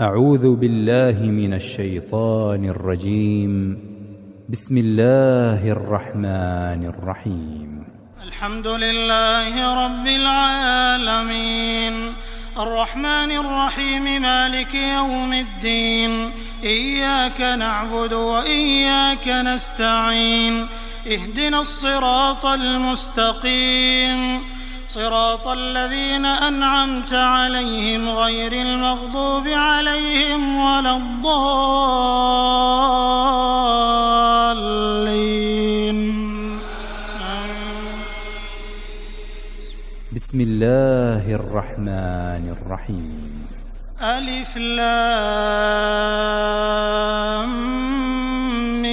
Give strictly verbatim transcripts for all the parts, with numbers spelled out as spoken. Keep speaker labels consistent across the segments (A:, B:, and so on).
A: أعوذ بالله من الشيطان الرجيم. بسم الله الرحمن الرحيم.
B: الحمد لله رب العالمين الرحمن الرحيم مالك يوم الدين إياك نعبد وإياك نستعين اهدنا الصراط المستقيم صراط الذين أنعمت عليهم غير المغضوب عليهم ولا الضالين.
A: بسم الله الرحمن الرحيم.
B: ألف لام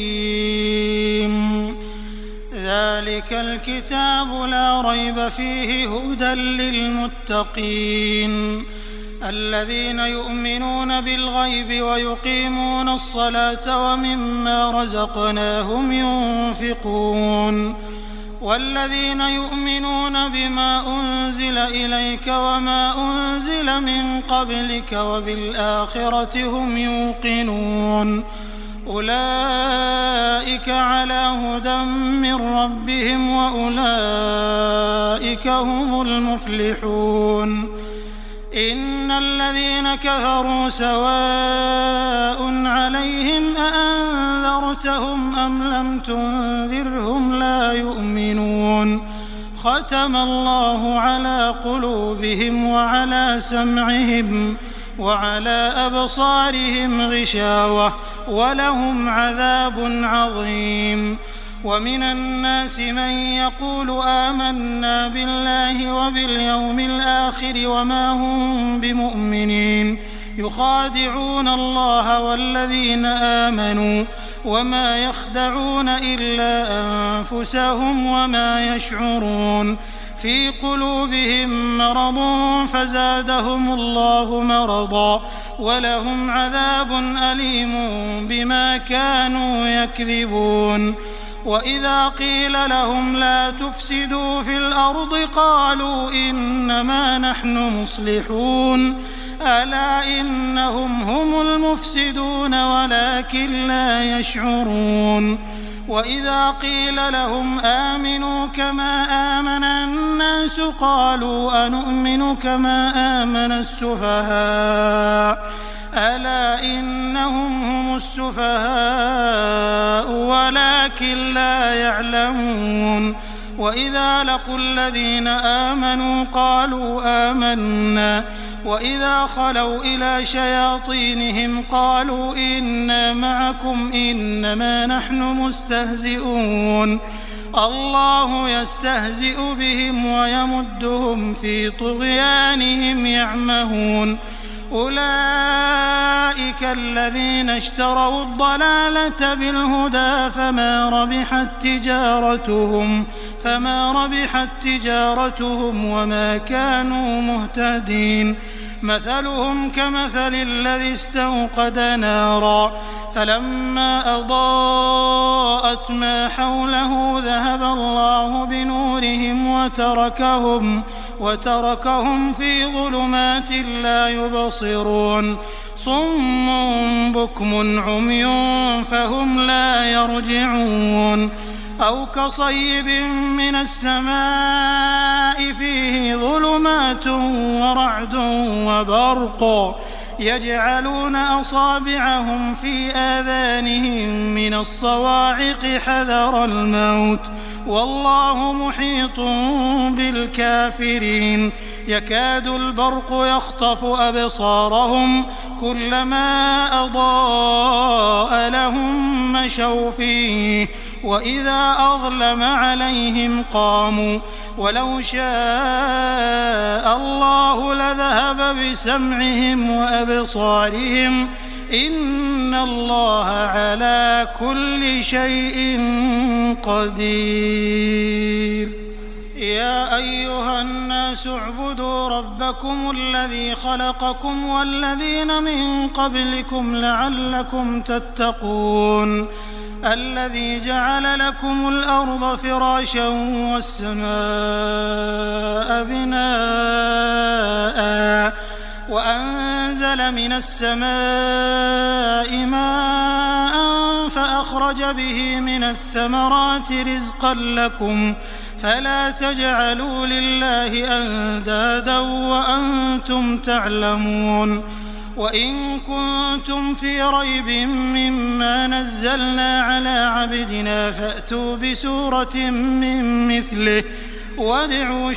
B: ميم ذلك الكتاب لا ريب فيه هدى للمتقين الذين يؤمنون بالغيب ويقيمون الصلاة ومما رزقناهم ينفقون والذين يؤمنون بما أنزل إليك وما أنزل من قبلك وبالآخرة هم يوقنون أولئك على هدى من ربهم وأولئك هم المفلحون. إن الذين كفروا سواء عليهم أأنذرتهم أم لم تنذرهم لا يؤمنون ختم الله على قلوبهم وعلى سمعهم وعلى أبصارهم غشاوة ولهم عذاب عظيم. ومن الناس من يقول آمنا بالله وباليوم الآخر وما هم بمؤمنين يخادعون الله والذين آمنوا وما يخدعون إلا أنفسهم وما يشعرون في قلوبهم مرض فزادهم الله مرضا ولهم عذاب أليم بما كانوا يكذبون. وإذا قيل لهم لا تفسدوا في الأرض قالوا إنما نحن مصلحون ألا إنهم هم المفسدون ولكن لا يشعرون. وإذا قيل لهم آمنوا كما آمن الناس قالوا أنؤمن كما آمن السفهاء ألا إنهم هم السفهاء ولكن لا يعلمون. وإذا لقوا الذين آمنوا قالوا آمنا وإذا خلوا إلى شياطينهم قالوا إنا معكم إنما نحن مستهزئون الله يستهزئ بهم ويمدهم في طغيانهم يعمهون. أولئك الذين اشتروا الضلالة بالهدى فما ربحت تجارتهم فما ربحت تجارتهم وما كانوا مهتدين. مثلهم كمثل الذي استوقد نارا فلما أضاءت ما حوله ذهب الله بنورهم وتركهم وتركهم في ظلمات لا يبصرون صم بكم عمي فهم لا يرجعون. أو كصيب من السماء فيه ظلمات ورعد وبرق يجعلون أصابعهم في آذانهم من الصواعق حذر الموت والله محيط بالكافرين. يكاد البرق يخطف أبصارهم كلما أضاء لهم مشوا فيه وإذا أظلم عليهم قاموا ولو شاء الله لذهب بسمعهم وأبصارهم إن الله على كل شيء قدير. يا أيها الناس اعبدوا ربكم الذي خلقكم والذين من قبلكم لعلكم تتقون الذي جعل لكم الأرض فراشا والسماء بناء وأنزل من السماء ماء فأخرج به من الثمرات رزقا لكم فلا تجعلوا لله أندادا وأنتم تعلمون وإن كنتم في ريب مما نزلنا على عبدنا فأتوا بسورة من مثله وادعوا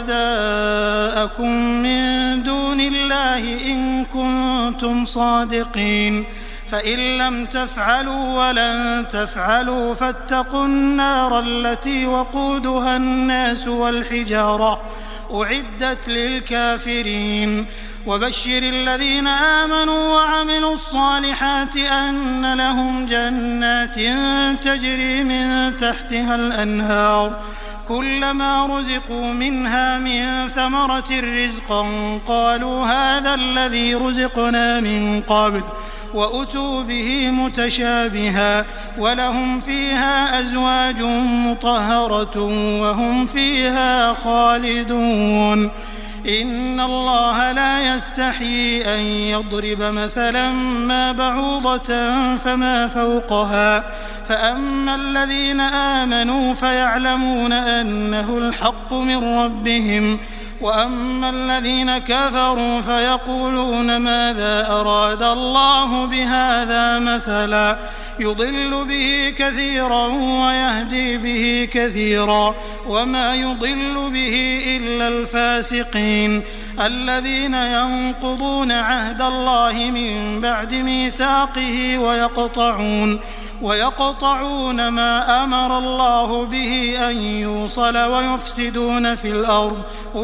B: شهداءكم من دون الله إن كنتم صادقين فإن لم تفعلوا ولن تفعلوا فاتقوا النار التي وقودها الناس والحجارة أعدت للكافرين وبشر الذين آمنوا وعملوا الصالحات أن لهم جنات تجري من تحتها الأنهار كلما رزقوا منها من ثمرة رزقا قالوا هذا الذي رزقنا من قبل وأتوا به متشابها ولهم فيها أزواج مطهرة وهم فيها خالدون إن الله لا يستحيي أن يضرب مثلا ما بعوضة فما فوقها فأما الذين آمنوا فيعلمون أنه الحق من ربهم وأما الذين كفروا فيقولون ماذا أراد الله بهذا مثلا يضل به كثيرا ويهدي به كثيرا وما يضل به إلا الفاسقين الذين ينقضون عهد الله من بعد ميثاقه ويقطعون ويقطعون ما أمر الله به أن يوصل ويفسدون في الأرض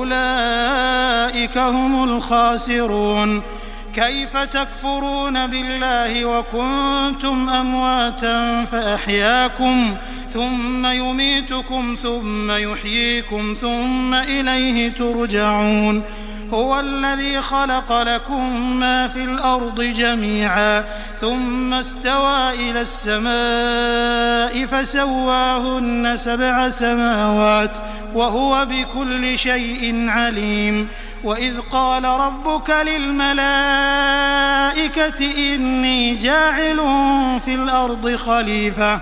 B: أولئك هم الخاسرون كيف تكفرون بالله وكنتم أمواتا فأحياكم ثم يميتكم ثم يحييكم ثم إليه ترجعون هو الذي خلق لكم ما في الأرض جميعا ثم استوى إلى السماء فسواهن سبع سماوات وهو بكل شيء عليم وإذ قال ربك للملائكة إني جاعل في الأرض خليفة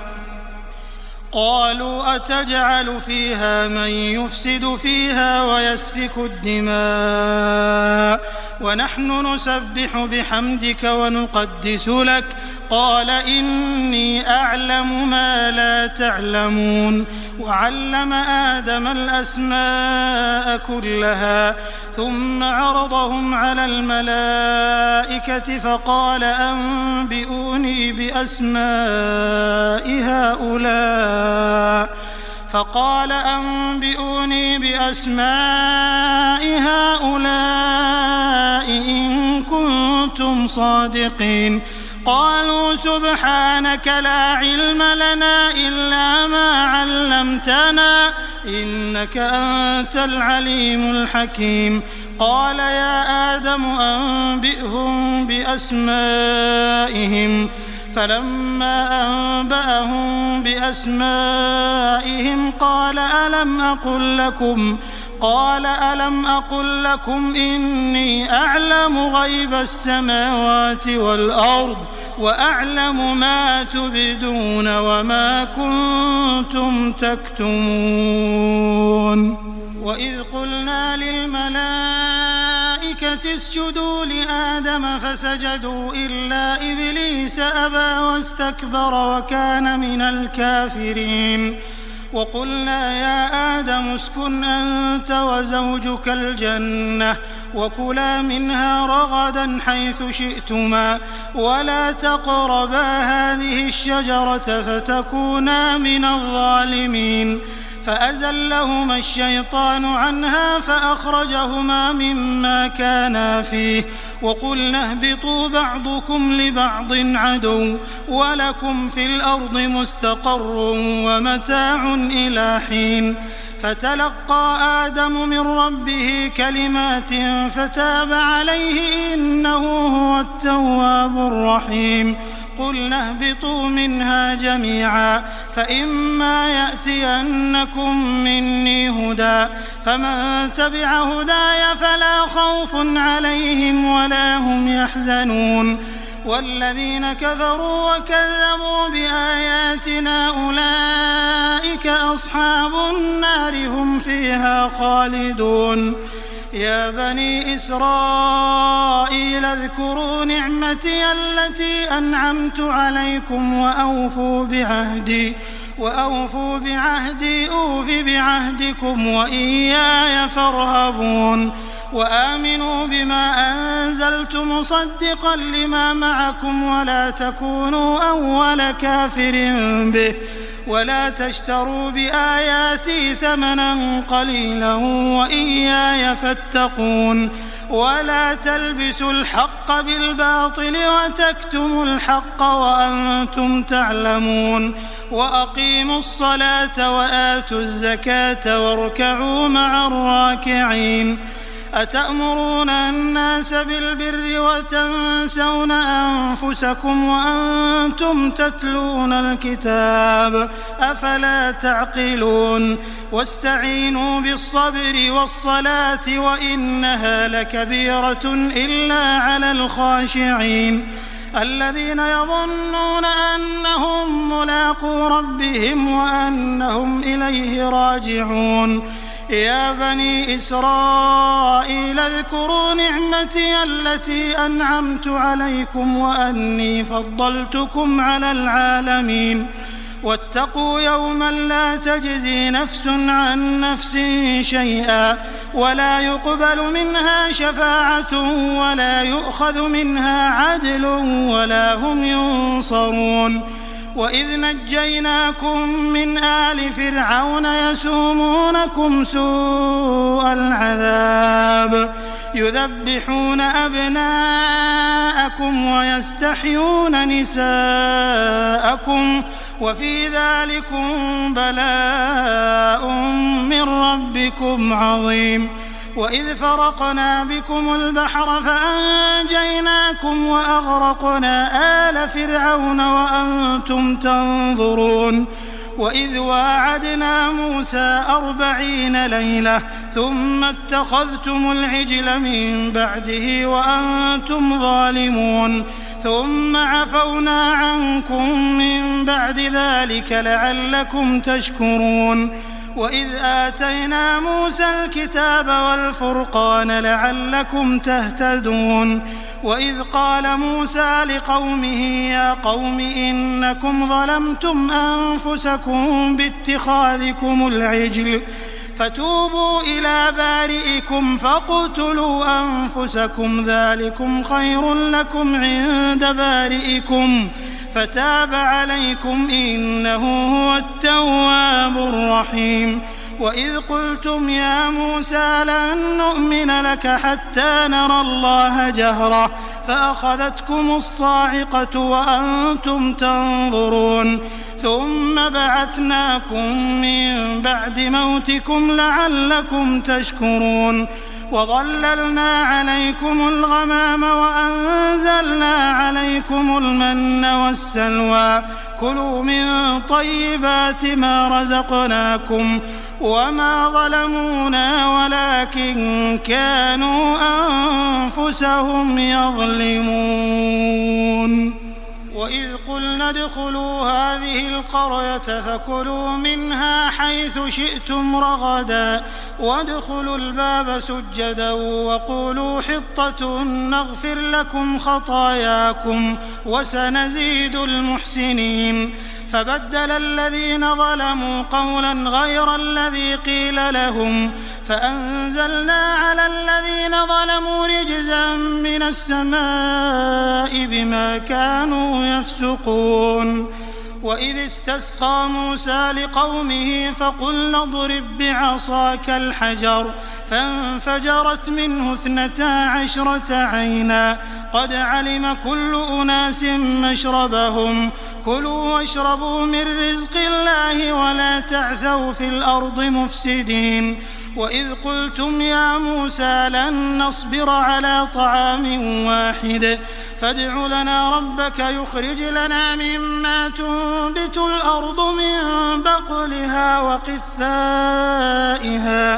B: قالوا أتجعل فيها من يفسد فيها ويسفك الدماء ونحن نسبح بحمدك ونقدس لك قال إني أعلم ما لا تعلمون وعلم آدم الأسماء كلها ثم عرضهم على الملائكة فقال أنبئوني بأسماء هؤلاء فقال أنبئوني بأسماء هؤلاء إن كنتم صادقين قالوا سبحانك لا علم لنا إلا ما علمتنا إنك أنت العليم الحكيم قال يا آدم أنبئهم بأسمائهم فلما أنبأهم بأسمائهم قال ألم أقل لكم قال ألم أقل لكم إني أعلم غيب السماوات والأرض وأعلم ما تبدون وما كنتم تكتمون وإذ قلنا للملائكة اسجدوا لآدم فسجدوا إلا إبليس أبى واستكبر وكان من الكافرين وقلنا يا آدم اسكن أنت وزوجك الجنة وكلا منها رغدا حيث شئتما ولا تقربا هذه الشجرة فتكونا من الظالمين فأزلهما الشيطان عنها فأخرجهما مما كانا فيه وقلنا اهبطوا بعضكم لبعض عدو ولكم في الأرض مستقر ومتاع إلى حين فتلقى آدم من ربه كلمات فتاب عليه إنه هو التواب الرحيم قلنا اهبطوا منها جميعا فإما يأتينكم مني هدى فمن تبع هداي فلا خوف عليهم ولا هم يحزنون والذين كفروا وكذبوا بآياتنا أولئك أصحاب النار هم فيها خالدون يا بني إسرائيل اذكروا نعمتي التي أنعمت عليكم وأوفوا بعهدي وأوفوا بعهدي أوف بعهدكم وإياي فارهبون وآمنوا بما أنزلت مصدقا لما معكم ولا تكونوا أول كافر به ولا تشتروا بآياتي ثمنا قليلا وإياي فاتقون ولا تلبسوا الحق بالباطل وتكتموا الحق وأنتم تعلمون وأقيموا الصلاة وآتوا الزكاة واركعوا مع الراكعين أتأمرون الناس بالبر وتنسون أنفسكم وأنتم تتلون الكتاب أفلا تعقلون واستعينوا بالصبر والصلاة وإنها لكبيرة إلا على الخاشعين الذين يظنون أنهم ملاقو ربهم وأنهم إليه راجعون يا بني إسرائيل اذكروا نعمتي التي أنعمت عليكم وأني فضلتكم على العالمين واتقوا يوما لا تجزي نفس عن نفس شيئا ولا يقبل منها شفاعة ولا يؤخذ منها عدل ولا هم ينصرون وإذ نجيناكم من آل فرعون يسومونكم سوء العذاب يذبحون أبناءكم ويستحيون نساءكم وفي ذلكم بلاء من ربكم عظيم وإذ فرقنا بكم البحر فأنجيناكم وأغرقنا آل فرعون وأنتم تنظرون وإذ واعدنا موسى أربعين ليلة ثم اتخذتم العجل من بعده وأنتم ظالمون ثم عفونا عنكم من بعد ذلك لعلكم تشكرون وإذ آتينا موسى الكتاب والفرقان لعلكم تهتدون وإذ قال موسى لقومه يا قوم إنكم ظلمتم أنفسكم باتخاذكم العجل فتوبوا إلى بارئكم فاقتلوا أنفسكم ذلكم خير لكم عند بارئكم فتاب عليكم إنه هو التواب الرحيم وإذ قلتم يا موسى لن نؤمن لك حتى نرى الله جهرة فأخذتكم الصاعقة وأنتم تنظرون ثم بعثناكم من بعد موتكم لعلكم تشكرون وظللنا عليكم الغمام وأنزلنا عليكم المن والسلوى كلوا من طيبات ما رزقناكم وما ظلمونا ولكن كانوا أنفسهم يظلمون وإذ قلنا ادخلوا هذه القرية فكلوا منها حيث شئتم رغدا وادخلوا الباب سجدا وقولوا حطة نغفر لكم خطاياكم وسنزيد المحسنين فبدل الذين ظلموا قولا غير الذي قيل لهم فأنزلنا على الذين ظلموا رجزا من السماء بما كانوا يفسقون وإذ استسقى موسى لقومه فقلنا اضرب بعصاك الحجر فانفجرت منه اثنتا عشرة عينا قد علم كل أناس مشربهم كلوا واشربوا من رزق الله ولا تعثوا في الأرض مفسدين وإذ قلتم يا موسى لن نصبر على طعام واحد فادع لنا ربك يخرج لنا مما تنبت الأرض من بقلها وقثائها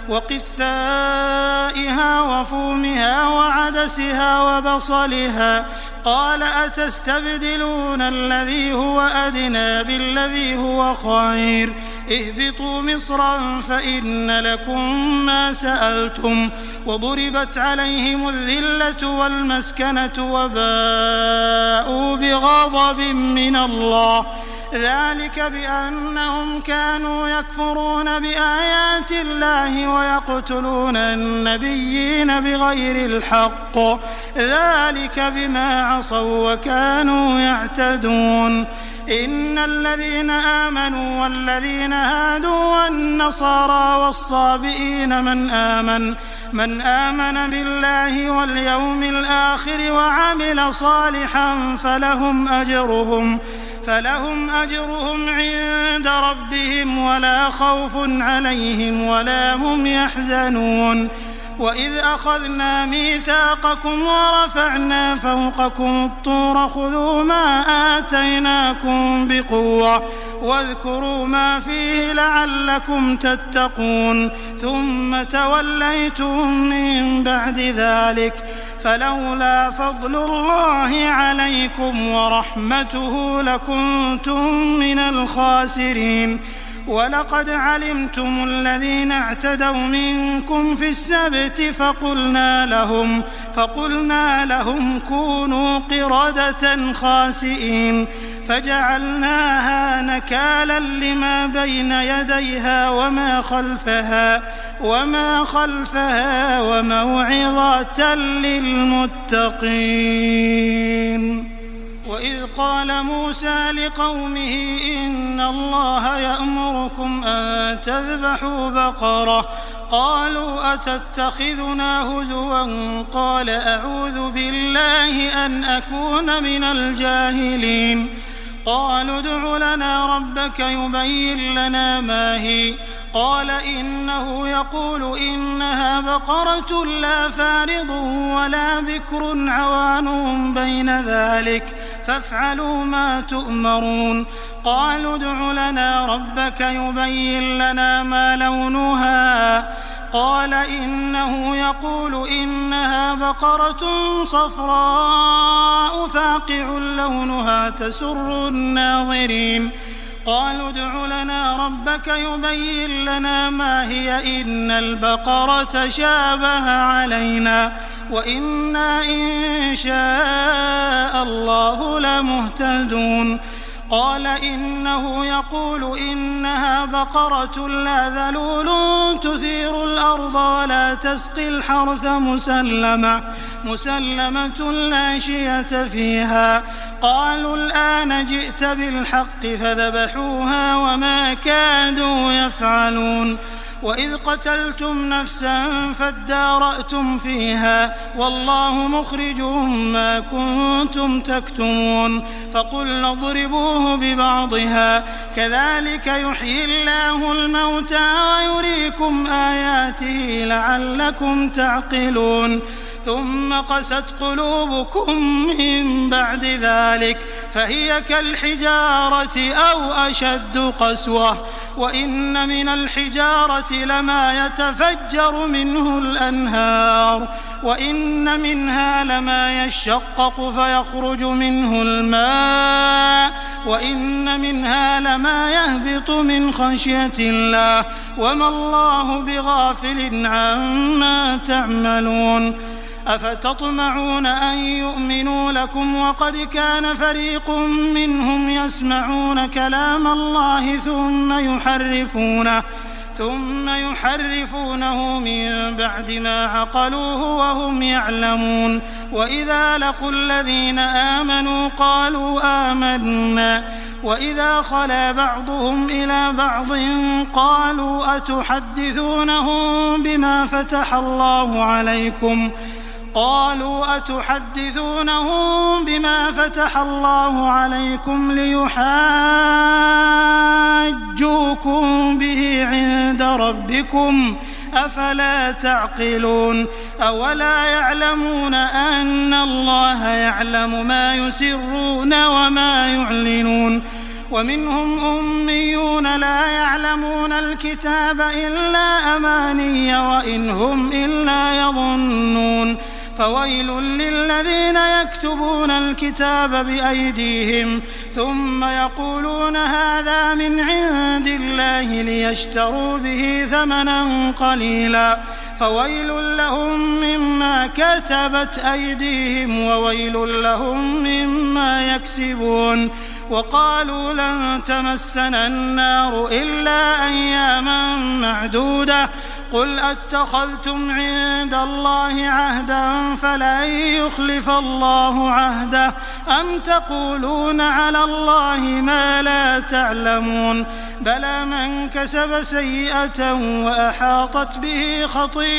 B: وقثائها وفومها وعدسها وبصلها قال أتستبدلون الذي هو أدنى بالذي هو خير اهبطوا مصرا فإن لكم ما سألتم وضربت عليهم الذلة والمسكنة وباءوا بغضب من الله ذلك بأنهم كانوا يكفرون بآيات الله ويقتلون النبيين بغير الحق ذلك بما عصوا وكانوا يعتدون إن الذين آمنوا والذين هادوا والنصارى والصابئين من آمن من آمن بالله واليوم الآخر وعمل صالحا فلهم أجرهم فلهم أجرهم عند ربهم ولا خوف عليهم ولا هم يحزنون وإذ أخذنا ميثاقكم ورفعنا فوقكم الطور خذوا ما آتيناكم بقوة واذكروا ما فيه لعلكم تتقون ثم توليتم من بعد ذلك فلولا فضل الله عليكم ورحمته لكنتم من الخاسرين ولقد علمتم الذين اعتدوا منكم في السبت فقلنا لهم فقلنا لهم كونوا قردة خاسئين فجعلناها نكالا لما بين يديها وما خلفها وما خلفها وموعظة للمتقين. وإذ قال موسى لقومه إن الله يأمركم أن تذبحوا بقرة قالوا أتتخذنا هزوا قال أعوذ بالله أن أكون من الجاهلين قالوا ادع لنا ربك يبين لنا ما هي قال إنه يقول إنها بقرة لا فارض ولا بكر عوان بين ذلك فافعلوا ما تؤمرون قالوا ادع لنا ربك يبين لنا ما لونها قال إنه يقول إنها بقرة صفراء فاقع لونها تسر الناظرين قالوا ادع لنا ربك يبين لنا ما هي إن البقرة شابه علينا وإنا إن شاء الله لمهتدون قال إنه يقول إنها بقرة لا ذلول تثير الأرض ولا تسقي الحرث مسلمة مسلمة لا شية فيها قالوا الآن جئت بالحق فذبحوها وما كادوا يفعلون وإذ قتلتم نفسا فادارأتم فيها والله مخرج ما كنتم تكتمون فقلنا اضربوه ببعضها كذلك يحيي الله الموتى ويريكم آياته لعلكم تعقلون ثم قست قلوبكم من بعد ذلك فهي كالحجارة أو أشد قسوة وإن من الحجارة لما يتفجر منه الأنهار وإن منها لما يشقق فيخرج منه الماء وإن منها لما يهبط من خشية الله وما الله بغافل عما تعملون أفتطمعون أن يؤمنوا لكم وقد كان فريق منهم يسمعون كلام الله ثم يحرفونه ثم يحرفونه من بعد ما عقلوه وهم يعلمون وإذا لقوا الذين آمنوا قالوا آمنا وإذا خلا بعضهم إلى بعض قالوا أتحدثونهم بما فتح الله عليكم قالوا أتحدثونهم بما فتح الله عليكم ليحاجوكم به عند ربكم أفلا تعقلون أولا يعلمون أن الله يعلم ما يسرون وما يعلنون ومنهم أميون لا يعلمون الكتاب إلا أماني وإن هم إلا يظنون فويل للذين يكتبون الكتاب بأيديهم ثم يقولون هذا من عند الله ليشتروا به ثمنا قليلا فويل لهم مما كتبت أيديهم وويل لهم مما يكسبون وقالوا لن تمسنا النار إلا أياما معدودة قل أتخذتم عند الله عهدا فلن يخلف الله عهده أم تقولون على الله ما لا تعلمون بلى من كسب سيئة وأحاطت به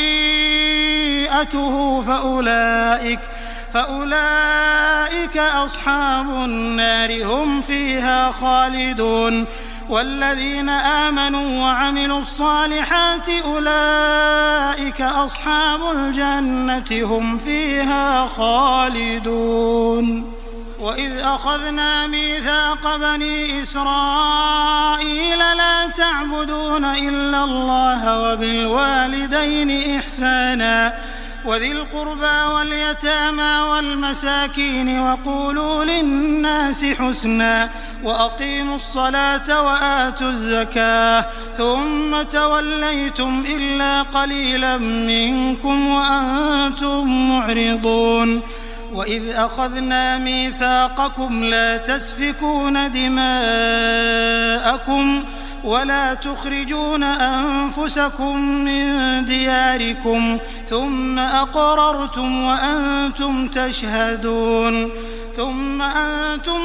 B: خطيئته فأولئك فأولئك أصحاب النار هم فيها خالدون والذين آمنوا وعملوا الصالحات أولئك أصحاب الجنة هم فيها خالدون وإذ أخذنا ميثاق بني إسرائيل لا تعبدون إلا الله وبالوالدين إحسانا وذي القربى واليتامى والمساكين وقولوا للناس حسنا وأقيموا الصلاة وآتوا الزكاة ثم توليتم إلا قليلا منكم وأنتم معرضون وإذ أخذنا ميثاقكم لا تسفكون دماءكم ولا تخرجون أنفسكم من دياركم ثم أقررتم وأنتم تشهدون ثم أنتم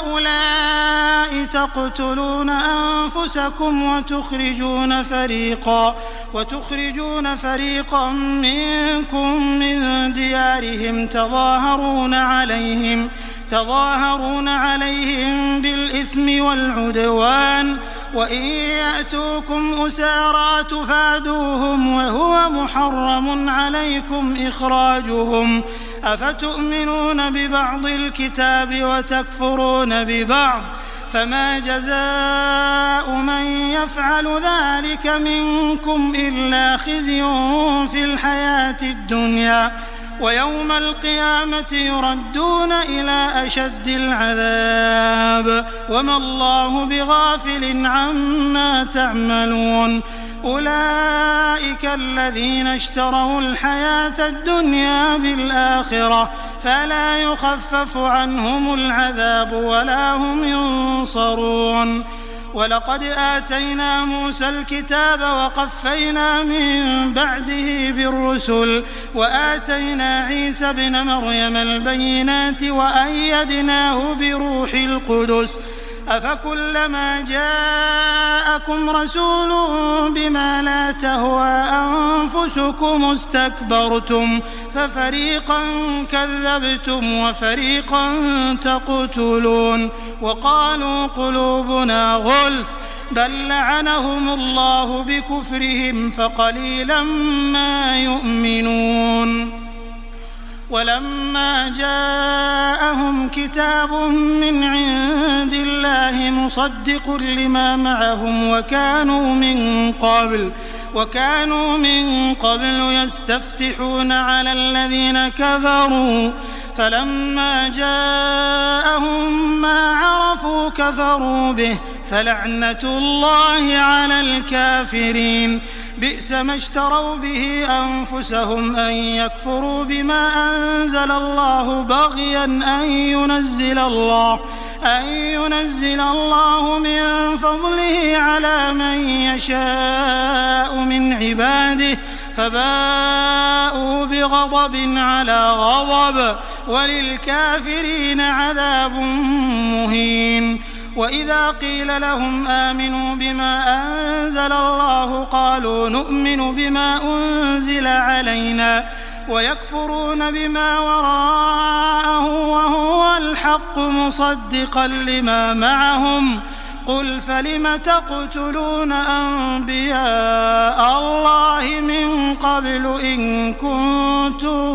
B: هؤلاء تقتلون أنفسكم وتخرجون فريقا وتخرجون فريقا منكم من ديارهم تظاهرون عليهم تظاهرون عليهم بالإثم والعدوان وإن يأتوكم أسارى تفادوهم وهو محرم عليكم إخراجهم أفتؤمنون ببعض الكتاب وتكفرون ببعض فما جزاء من يفعل ذلك منكم إلا خزي في الحياة الدنيا ويوم القيامة يردون إلى أشد العذاب وما الله بغافل عما تعملون أولئك الذين اشتروا الحياة الدنيا بالآخرة فلا يخفف عنهم العذاب ولا هم ينصرون ولقد آتينا موسى الكتاب وقفينا من بعده بالرسل وآتينا عيسى ابن مريم البينات وأيدناه بروح القدس أفكلما جاءكم رسول بما لا تهوى أنفسكم استكبرتم ففريقا كذبتم وفريقا تقتلون وقالوا قلوبنا غلف بل لعنهم الله بكفرهم فقليلا ما يؤمنون ولما جاءهم كتاب من عند الله مصدق لما معهم وكانوا من قبل وكانوا من قبل يستفتحون على الذين كفروا فلما جاءهم ما عرفوا كفروا به فلعنة الله على الكافرين بئس ما اشتروا به أنفسهم أن يكفروا بما أنزل الله بغيا أن ينزل الله أن ينزل الله من فضله على من يشاء من عباده فباءوا بغضب على غضب وللكافرين عذاب مهين وإذا قيل لهم آمنوا بما أنزل الله قالوا نؤمن بما أنزل علينا ويكفرون بما وراءه وهو الحق مصدقا لما معهم قل فلم تقتلون أنبياء الله من قبل إن كنتم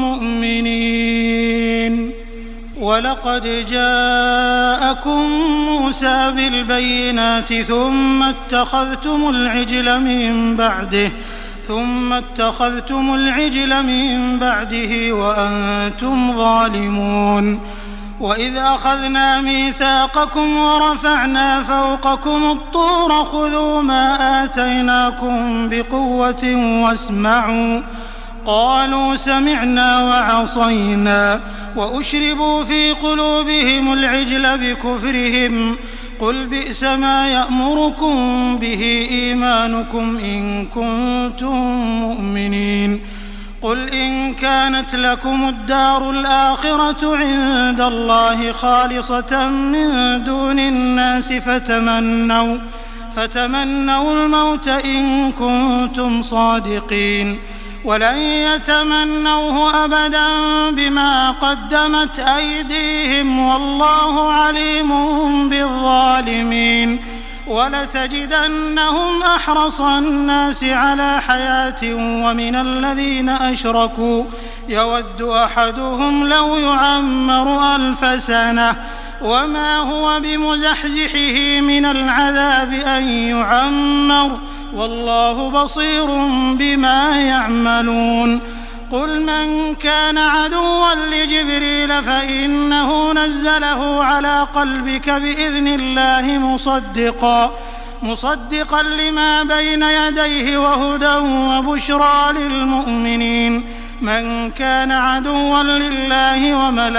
B: مؤمنين ولقد جاءكم موسى بالبينات ثم اتخذتم العجل من بعده ثم اتخذتم العجل من بعده وأنتم ظالمون وإذ أخذنا ميثاقكم ورفعنا فوقكم الطور خذوا ما آتيناكم بقوة واسمعوا قالوا سمعنا وعصينا وأشربوا في قلوبهم العجل بكفرهم قل بئس ما يأمركم به إيمانكم إن كنتم مؤمنين قل إن كانت لكم الدار الآخرة عند الله خالصة من دون الناس فتمنوا فتمنوا الموت إن كنتم صادقين ولن يتمنوه أبدا بما قدمت أيديهم والله عليم بالظالمين ولتجدنهم أحرص الناس على حياة ومن الذين أشركوا يود أحدهم لو يعمر ألف سنة وما هو بمزحزحه من العذاب أن يعمر والله بصير بما يعملون قل من كان عدوا لجبريل فإنه نزله على قلبك بإذن الله مصدقا مصدقا لما بين يديه وهدى وبشرى للمؤمنين من كان عدوا لله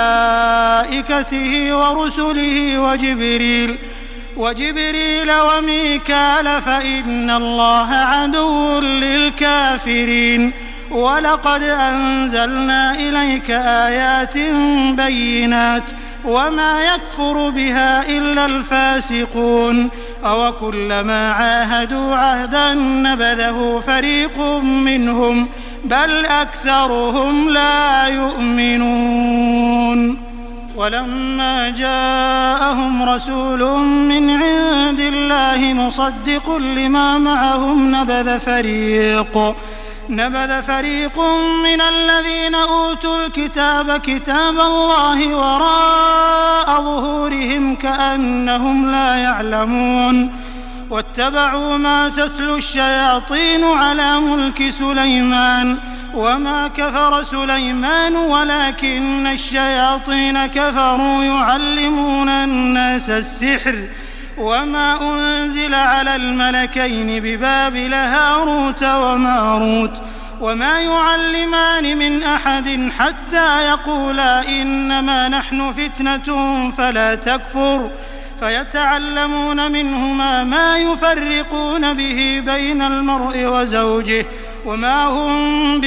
B: وملائكته ورسله وجبريل وجبريل وميكال فإن الله عدو للكافرين ولقد أنزلنا إليك آيات بينات وما يكفر بها إلا الفاسقون أو كلما عاهدوا عهدا نبذه فريق منهم بل أكثرهم لا يؤمنون ولما جاءهم رسول من عند الله مصدق لما معهم نبذ فريق نبذ فريق من الذين أوتوا الكتاب كتاب الله وراء ظهورهم كأنهم لا يعلمون واتبعوا ما تتلو الشياطين على ملك سليمان وما كفر سليمان ولكن الشياطين كفروا يعلمون الناس السحر وما أنزل على الملكين ببابل هاروت وماروت وما يعلمان من أحد حتى يقولا إنما نحن فتنة فلا تكفر فيتعلمون منهما ما يفرقون به بين المرء وزوجه وما هم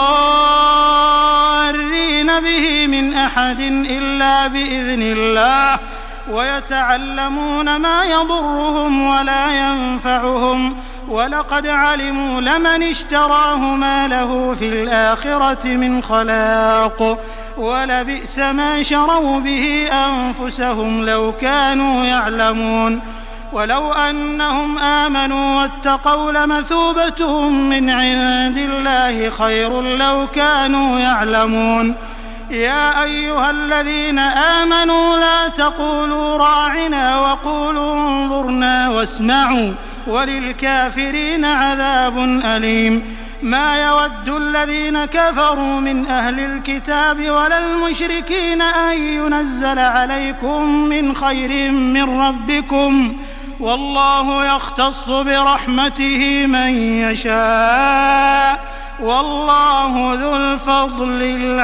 B: بضارين به من أحد إلا بإذن الله ويتعلمون ما يضرهم ولا ينفعهم ولقد علموا لمن اشتراه ما له في الآخرة من خلاق ولبئس ما شروا به أنفسهم لو كانوا يعلمون ولو أنهم آمنوا واتقوا لمثوبة من عند الله خير لو كانوا يعلمون يا أيها الذين آمنوا لا تقولوا راعنا وقولوا انظرنا واسمعوا وللكافرين عذاب أليم ما يود الذين كفروا من أهل الكتاب ولا المشركين أن ينزل عليكم من خير من ربكم والله يختص برحمته من يشاء والله ذو الفضل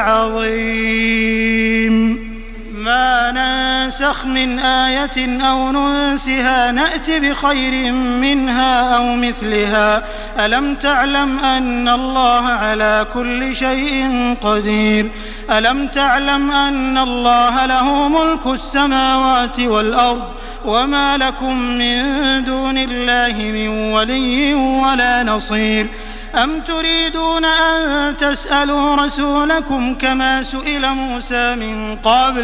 B: العظيم ما ننسخ من آية أو ننسها نأت بخير منها أو مثلها ألم تعلم أن الله على كل شيء قدير ألم تعلم أن الله له ملك السماوات والأرض وما لكم من دون الله من ولي ولا نصير أم تريدون أن تسألوا رسولكم كما سئل موسى من قبل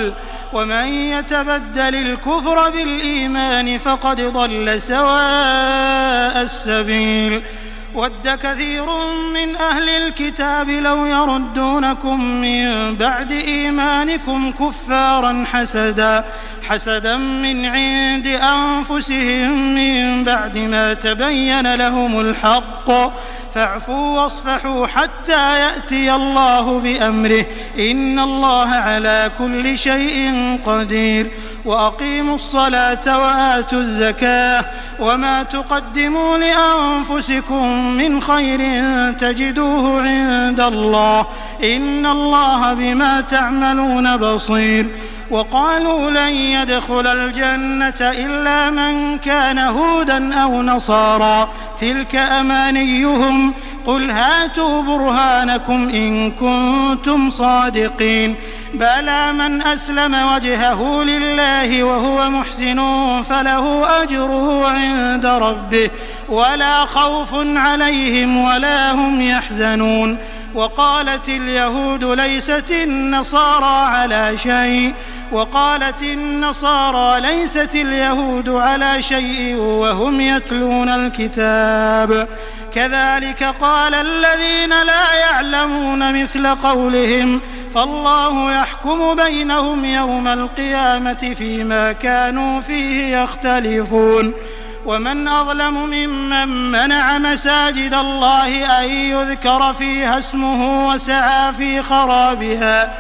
B: ومن يتبدل الكفر بالإيمان فقد ضل سواء السبيل ود كثير من أهل الكتاب لو يردونكم من بعد إيمانكم كفارا حسدا حسدا من عند أنفسهم من بعد ما تبين لهم الحق فاعفوا واصفحوا حتى يأتي الله بأمره إن الله على كل شيء قدير وأقيموا الصلاة وآتوا الزكاة وما تقدموا لأنفسكم من خير تجدوه عند الله إن الله بما تعملون بصير وقالوا لن يدخل الجنة إلا من كان هودا أو نصارى تلك أمانيهم قل هاتوا برهانكم إن كنتم صادقين بلى من أسلم وجهه لله وهو محسن فله أجره عند ربه ولا خوف عليهم ولا هم يحزنون وقالت اليهود ليست النصارى على شيء وقالت النصارى ليست اليهود على شيء وهم يتلون الكتاب كذلك قال الذين لا يعلمون مثل قولهم فالله يحكم بينهم يوم القيامة فيما كانوا فيه يختلفون ومن أظلم ممن منع مساجد الله أن يذكر فيها اسمه وسعى في خرابها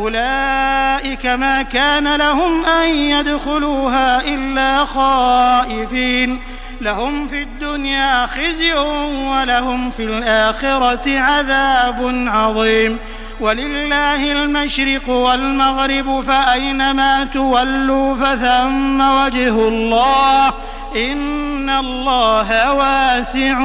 B: أولئك ما كان لهم أن يدخلوها إلا خائفين لهم في الدنيا خزي ولهم في الآخرة عذاب عظيم ولله المشرق والمغرب فأينما تولوا فثم وجه الله إن الله واسع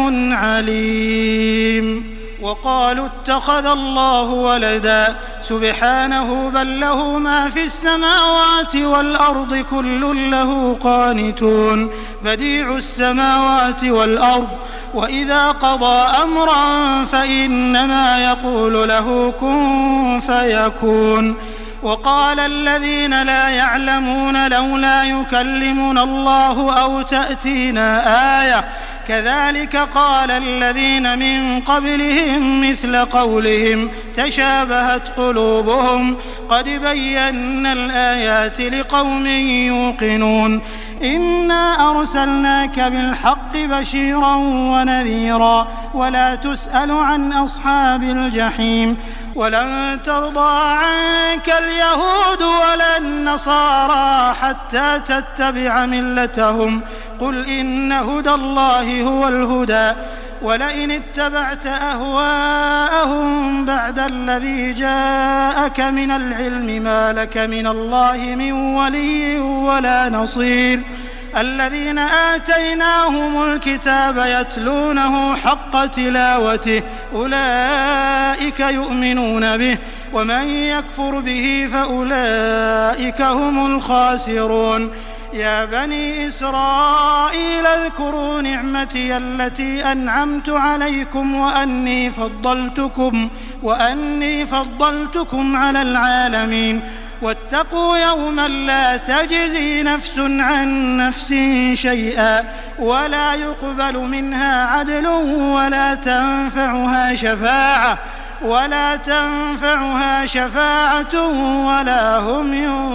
B: عليم وقالوا اتخذ الله ولدا سبحانه بل له ما في السماوات والأرض كل له قانتون بديع السماوات والأرض وإذا قضى أمرا فإنما يقول له كن فيكون وقال الذين لا يعلمون لولا يكلمنا الله أو تأتينا آية كذلك قال الذين من قبلهم مثل قولهم تشابهت قلوبهم قد بينا الآيات لقوم يوقنون إنا أرسلناك بالحق بشيرا ونذيرا ولا تسأل عن أصحاب الجحيم ولن ترضى عنك اليهود ولا النصارى حتى تتبع ملتهم قل إن هدى الله هو الهدى ولئن اتبعت أهواءهم بعد الذي جاءك من العلم ما لك من الله من ولي ولا نصير الذين آتيناهم الكتاب يتلونه حق تلاوته أولئك يؤمنون به ومن يكفر به فأولئك هم الخاسرون يا بني إسرائيل اذكروا نعمتي التي أنعمت عليكم وأني فضلتكم وأني فضلتكم على العالمين واتقوا يوما لا تجزي نفس عن نفس شيئا ولا يقبل منها عدل ولا تنفعها شفاعة ولا تنفعها شفاعة ولا هم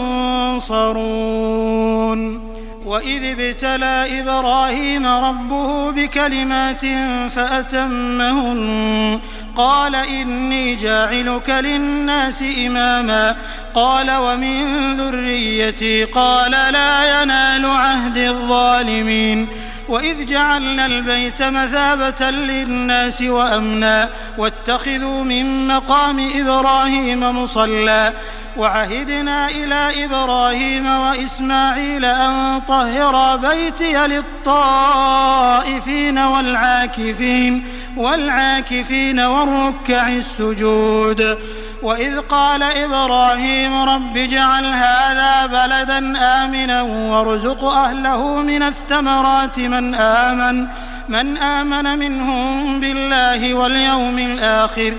B: ينصرون وإذ ابتلى إبراهيم ربه بكلمات فأتمهن قال إني جاعلك للناس إماما قال ومن ذريتي قال لا ينال عهد الظالمين وإذ جعلنا البيت مثابة للناس وأمنا واتخذوا من مقام إبراهيم مصلى وعهدنا إلى إبراهيم وإسماعيل أن طهرا بيتي للطائفين والعاكفين والعاكفين والركع السجود وإذ قال إبراهيم رب اجعل هذا بلدا آمنا وارزق أهله من الثمرات من آمن من آمن منهم بالله واليوم الآخر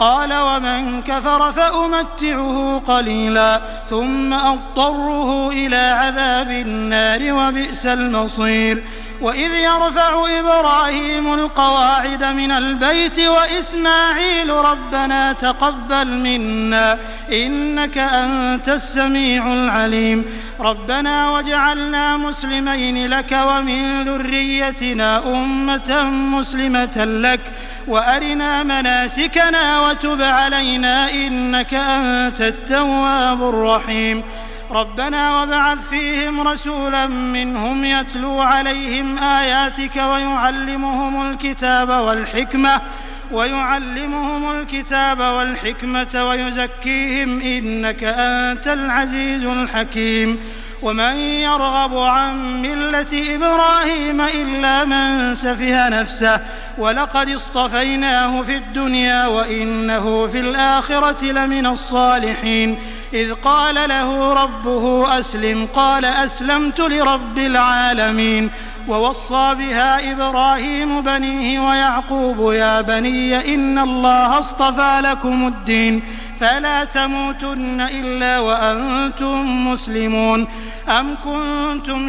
B: قال ومن كفر فأمتعه قليلا ثم أضطره إلى عذاب النار وبئس المصير وإذ يرفع إبراهيم القواعد من البيت وإسماعيل ربنا تقبل منا إنك أنت السميع العليم ربنا واجعلنا مسلمين لك ومن ذريتنا أمة مسلمة لك وأرنا مناسكنا وتب علينا إنك أنت التواب الرحيم ربنا وابعث فيهم رسولا منهم يتلو عليهم آياتك ويعلمهم الكتاب والحكمة ويعلمهم الكتاب والحكمة ويزكيهم إنك أنت العزيز الحكيم ومن يرغب عن ملة إبراهيم إلا من سفه نفسه ولقد اصطفيناه في الدنيا وإنه في الآخرة لمن الصالحين إذ قال له ربه أسلم قال أسلمت لرب العالمين ووصى بها إبراهيم بنيه ويعقوب يا بني إن الله اصطفى لكم الدين فلا تموتن إلا وأنتم مسلمون أم كنتم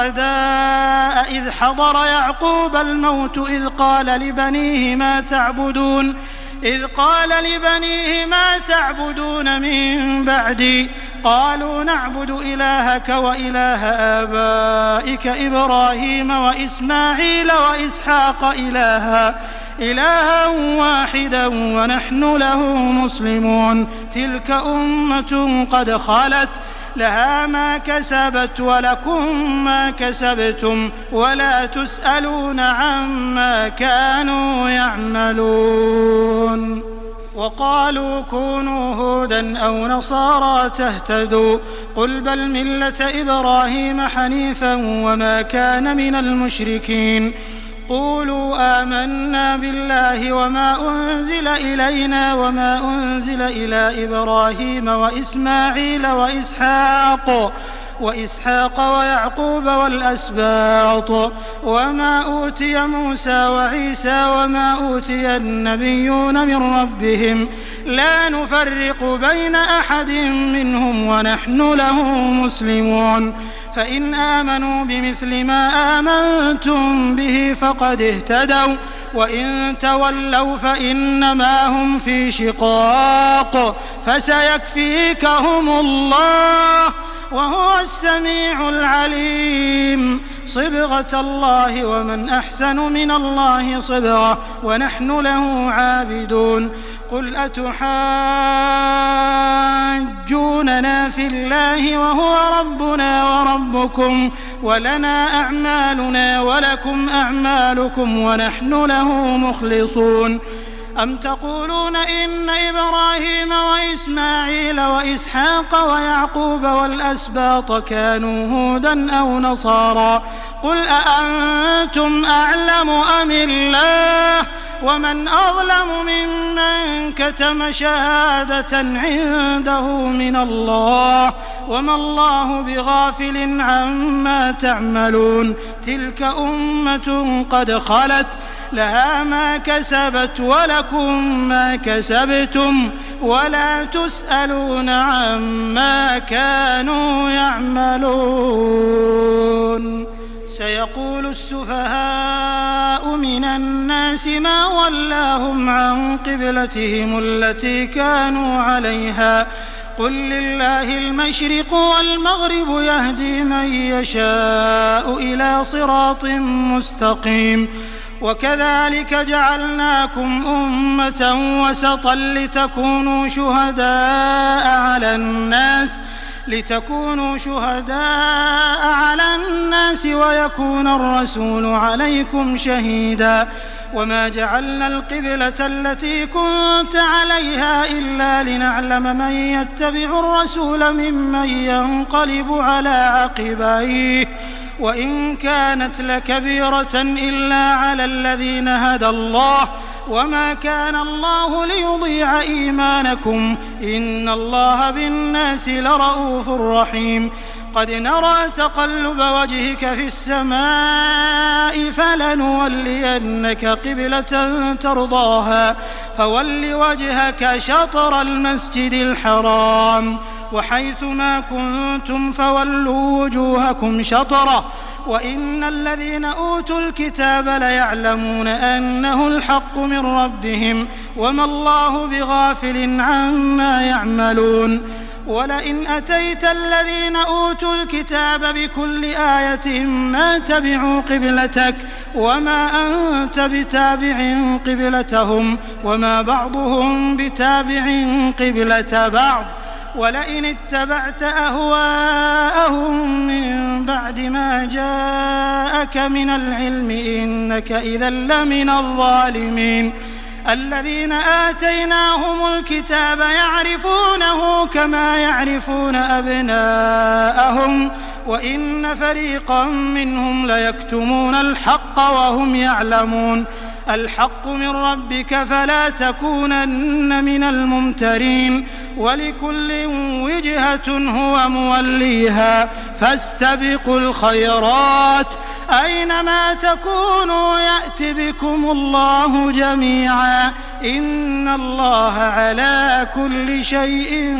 B: شهداء إذ حضر يعقوب الموت إذ قال لبنيه ما تعبدون إذ قال لبنيه ما تعبدون من بعدي قالوا نعبد إلهك وإله آبائك إبراهيم وإسماعيل وإسحاق إلها إلها واحدا ونحن له مسلمون تلك أمة قد خلت لها ما كسبت ولكم ما كسبتم ولا تسألون عما كانوا يعملون وقالوا كونوا هودا أو نصارى تهتدوا قل بل ملة إبراهيم حنيفا وما كان من المشركين قولوا آمنا بالله وما أنزل إلينا وما أنزل إلى إبراهيم وإسماعيل وإسحاق وإسحاق ويعقوب والأسباط وما أوتي موسى وعيسى وما أوتي النبيون من ربهم لا نفرق بين أحد منهم ونحن له مسلمون فإن آمنوا بمثل ما آمنتم به فقد اهتدوا وإن تولوا فإنما هم في شقاق فسيكفيكهم الله وهو السميع العليم صبغة الله ومن أحسن من الله صبغة ونحن له عابدون قل أتحاجوننا في الله وهو ربنا وربكم ولنا أعمالنا ولكم أعمالكم ونحن له مخلصون أم تقولون إن إبراهيم وإسماعيل وإسحاق ويعقوب والأسباط كانوا هودا أو نصارى قل أأنتم أعلم أم الله ومن أظلم ممن كتم شهادة عنده من الله وما الله بغافل عما تعملون تلك أمة قد خلت لها ما كسبت ولكم ما كسبتم ولا تسألون عما كانوا يعملون سيقول السفهاء من الناس ما ولاهم عن قبلتهم التي كانوا عليها قل لله المشرق والمغرب يهدي من يشاء إلى صراط مستقيم وكذلك جعلناكم أمة وسطا لتكونوا شهداء على الناس لتكونوا شهداء على الناس ويكون الرسول عليكم شهيدا وما جعلنا القبلة التي كنت عليها إلا لنعلم من يتبع الرسول ممن ينقلب على عقبيه وإن كانت لكبيرة إلا على الذين هدى الله وما كان الله ليضيع إيمانكم إن الله بالناس لرؤوف رحيم قد نرى تقلب وجهك في السماء فلنولينك قبلة ترضاها فول وجهك شطر المسجد الحرام وحيث ما كنتم فولوا وجوهكم شطره وإن الذين أوتوا الكتاب ليعلمون أنه الحق من ربهم وما الله بغافل عما يعملون ولئن أتيت الذين أوتوا الكتاب بكل آية ما تبعوا قبلتك وما أنت بتابع قبلتهم وما بعضهم بتابع قبلة بعض ولئن اتبعت أهواءهم من بعد ما جاءك من العلم إنك إذا لمن الظالمين الذين آتيناهم الكتاب يعرفونه كما يعرفون أبناءهم وإن فريقا منهم ليكتمون الحق وهم يعلمون الحق من ربك فلا تكونن من الممترين ولكل وجهة هو موليها فاستبقوا الخيرات أينما تكونوا يأت بكم الله جميعا إن الله على كل شيء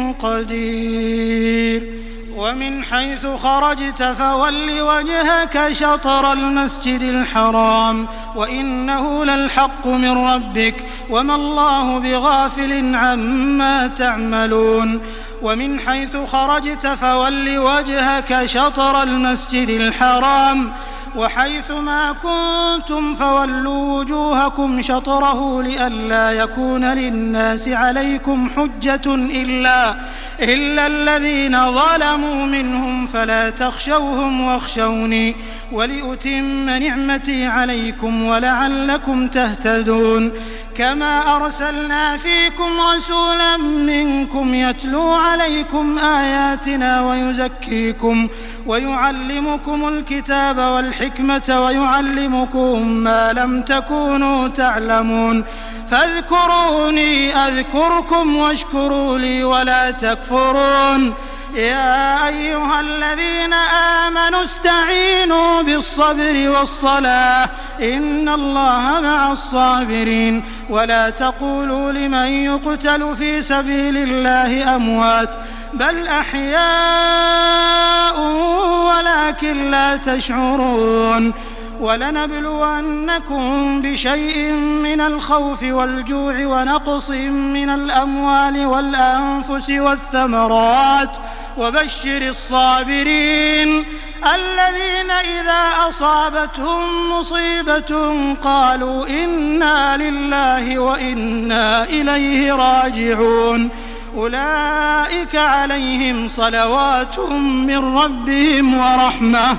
B: قدير ومن حيث خرجت فول وجهك شطر المسجد الحرام وإنه للحق من ربك وما الله بغافل عما تعملون ومن حيث خرجت فول وجهك شطر المسجد الحرام وحيث ما كنتم فولوا وجوهكم شطره لئلا يكون للناس عليكم حجة إلا إلا الذين ظلموا منهم فلا تخشوهم واخشوني ولأتم نعمتي عليكم ولعلكم تهتدون كما أرسلنا فيكم رسولا منكم يتلو عليكم آياتنا ويزكيكم ويعلمكم الكتاب والحكمة ويعلمكم ما لم تكونوا تعلمون فاذكروني أذكركم واشكروا لي ولا تكفرون يا أيها الذين آمنوا استعينوا بالصبر والصلاة إن الله مع الصابرين ولا تقولوا لمن يقتل في سبيل الله أموات بل أحياء ولكن لا تشعرون ولنبلونكم بشيء من الخوف والجوع ونقص من الأموال والأنفس والثمرات وبشر الصابرين الذين إذا أصابتهم مصيبة قالوا إنا لله وإنا إليه راجعون أولئك عليهم صلوات من ربهم ورحمة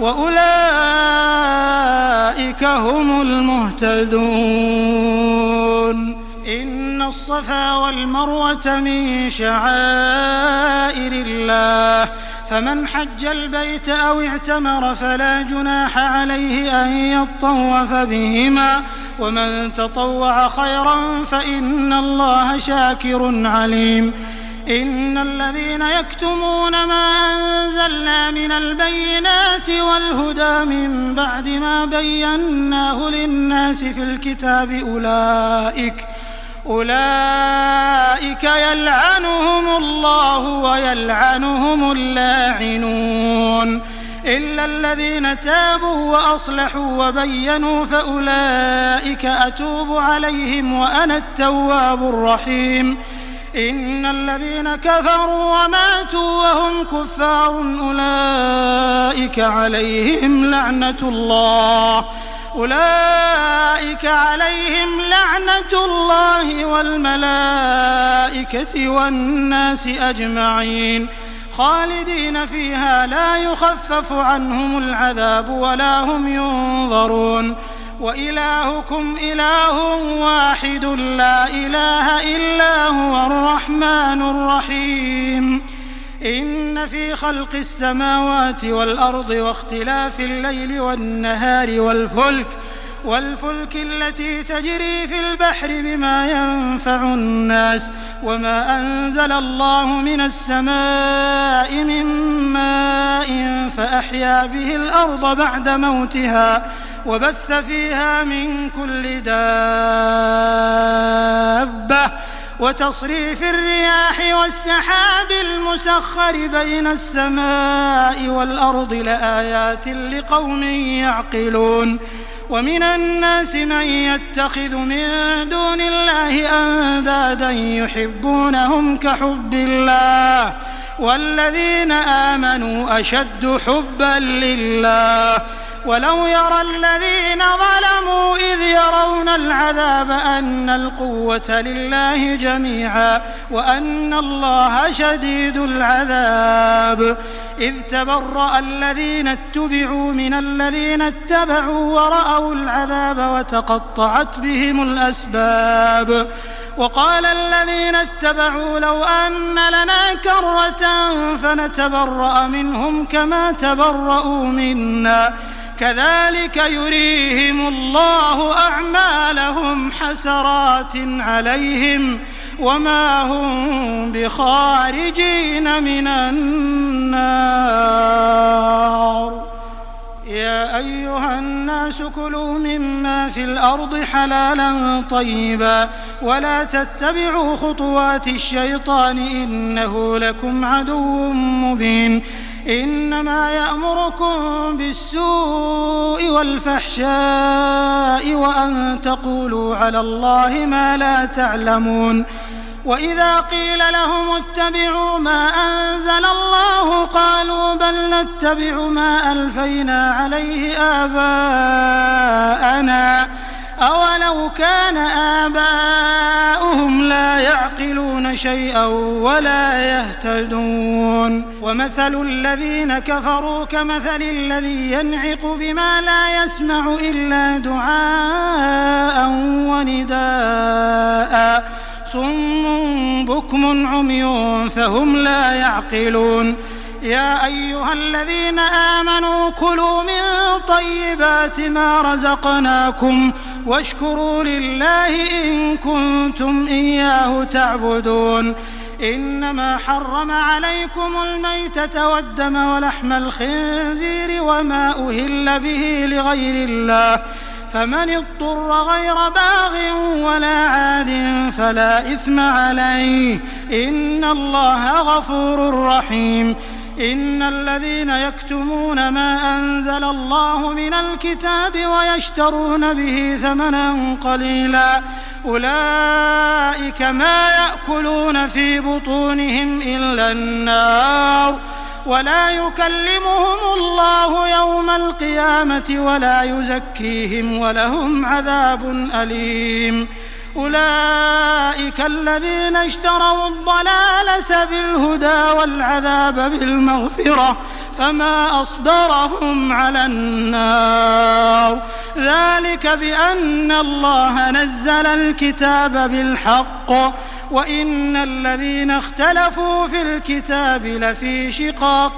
B: وأولئك هم المهتدون إن الصفا والمروة من شعائر الله فمن حج البيت أو اعتمر فلا جناح عليه أن يطوف بهما ومن تطوع خيرا فإن الله شاكر عليم إن الذين يكتمون ما أنزلنا من البينات والهدى من بعد ما بيناه للناس في الكتاب أولئك أولئك يلعنهم الله ويلعنهم اللاعنون إلا الذين تابوا وأصلحوا وبينوا فأولئك أتوب عليهم وأنا التواب الرحيم إن الذين كفروا وماتوا وهم كفار أولئك عليهم لعنة الله أولئك عليهم لعنة الله والملائكة والناس أجمعين خالدين فيها لا يخفف عنهم العذاب ولا هم ينظرون وإلهكم إله واحد لا إله إلا هو الرحمن الرحيم إن في خلق السماوات والأرض واختلاف الليل والنهار والفلك والفلك التي تجري في البحر بما ينفع الناس وما أنزل الله من السماء من ماء فأحيا به الأرض بعد موتها وبث فيها من كل دابة وتصريف الرياح والسحاب المسخر بين السماء والأرض لآيات لقوم يعقلون ومن الناس من يتخذ من دون الله أندادا يحبونهم كحب الله والذين آمنوا أشد حبا لله ولو يرى الذين ظلموا إذ يرون العذاب أن القوة لله جميعا وأن الله شديد العذاب إذ تبرأ الذين اتبعوا من الذين اتبعوا ورأوا العذاب وتقطعت بهم الأسباب وقال الذين اتبعوا لو أن لنا كرة فنتبرأ منهم كما تبرأوا منا كذلك يريهم الله أعمالهم حسرات عليهم وما هم بخارجين من النار يا أيها الناس كلوا مما في الأرض حلالا طيبا ولا تتبعوا خطوات الشيطان إنه لكم عدو مبين إنما يأمركم بالسوء والفحشاء وأن تقولوا على الله ما لا تعلمون وإذا قيل لهم اتبعوا ما أنزل الله قالوا بل نتبع ما ألفينا عليه آباءنا أولو كان آباؤهم لا يعقلون شيئا ولا يهتدون ومثل الذين كفروا كمثل الذي ينعق بما لا يسمع إلا دعاء ونداء صم بكم عمي فهم لا يعقلون يا أيها الذين آمنوا كلوا من طيبات ما رزقناكم واشكروا لله إن كنتم إياه تعبدون إنما حرم عليكم الميتة والدم ولحم الخنزير وما أهل به لغير الله فمن اضطر غير باغ ولا عاد فلا إثم عليه إن الله غفور رحيم إن الذين يكتمون ما أنزل الله من الكتاب ويشترون به ثمنا قليلا أولئك ما يأكلون في بطونهم إلا النار ولا يكلمهم الله يوم القيامة ولا يزكيهم ولهم عذاب أليم أولئك الذين اشتروا الضلالة بالهدى والعذاب بالمغفرة فما أصبرهم على النار ذلك بأن الله نزل الكتاب بالحق وإن الذين اختلفوا في الكتاب لفي شقاق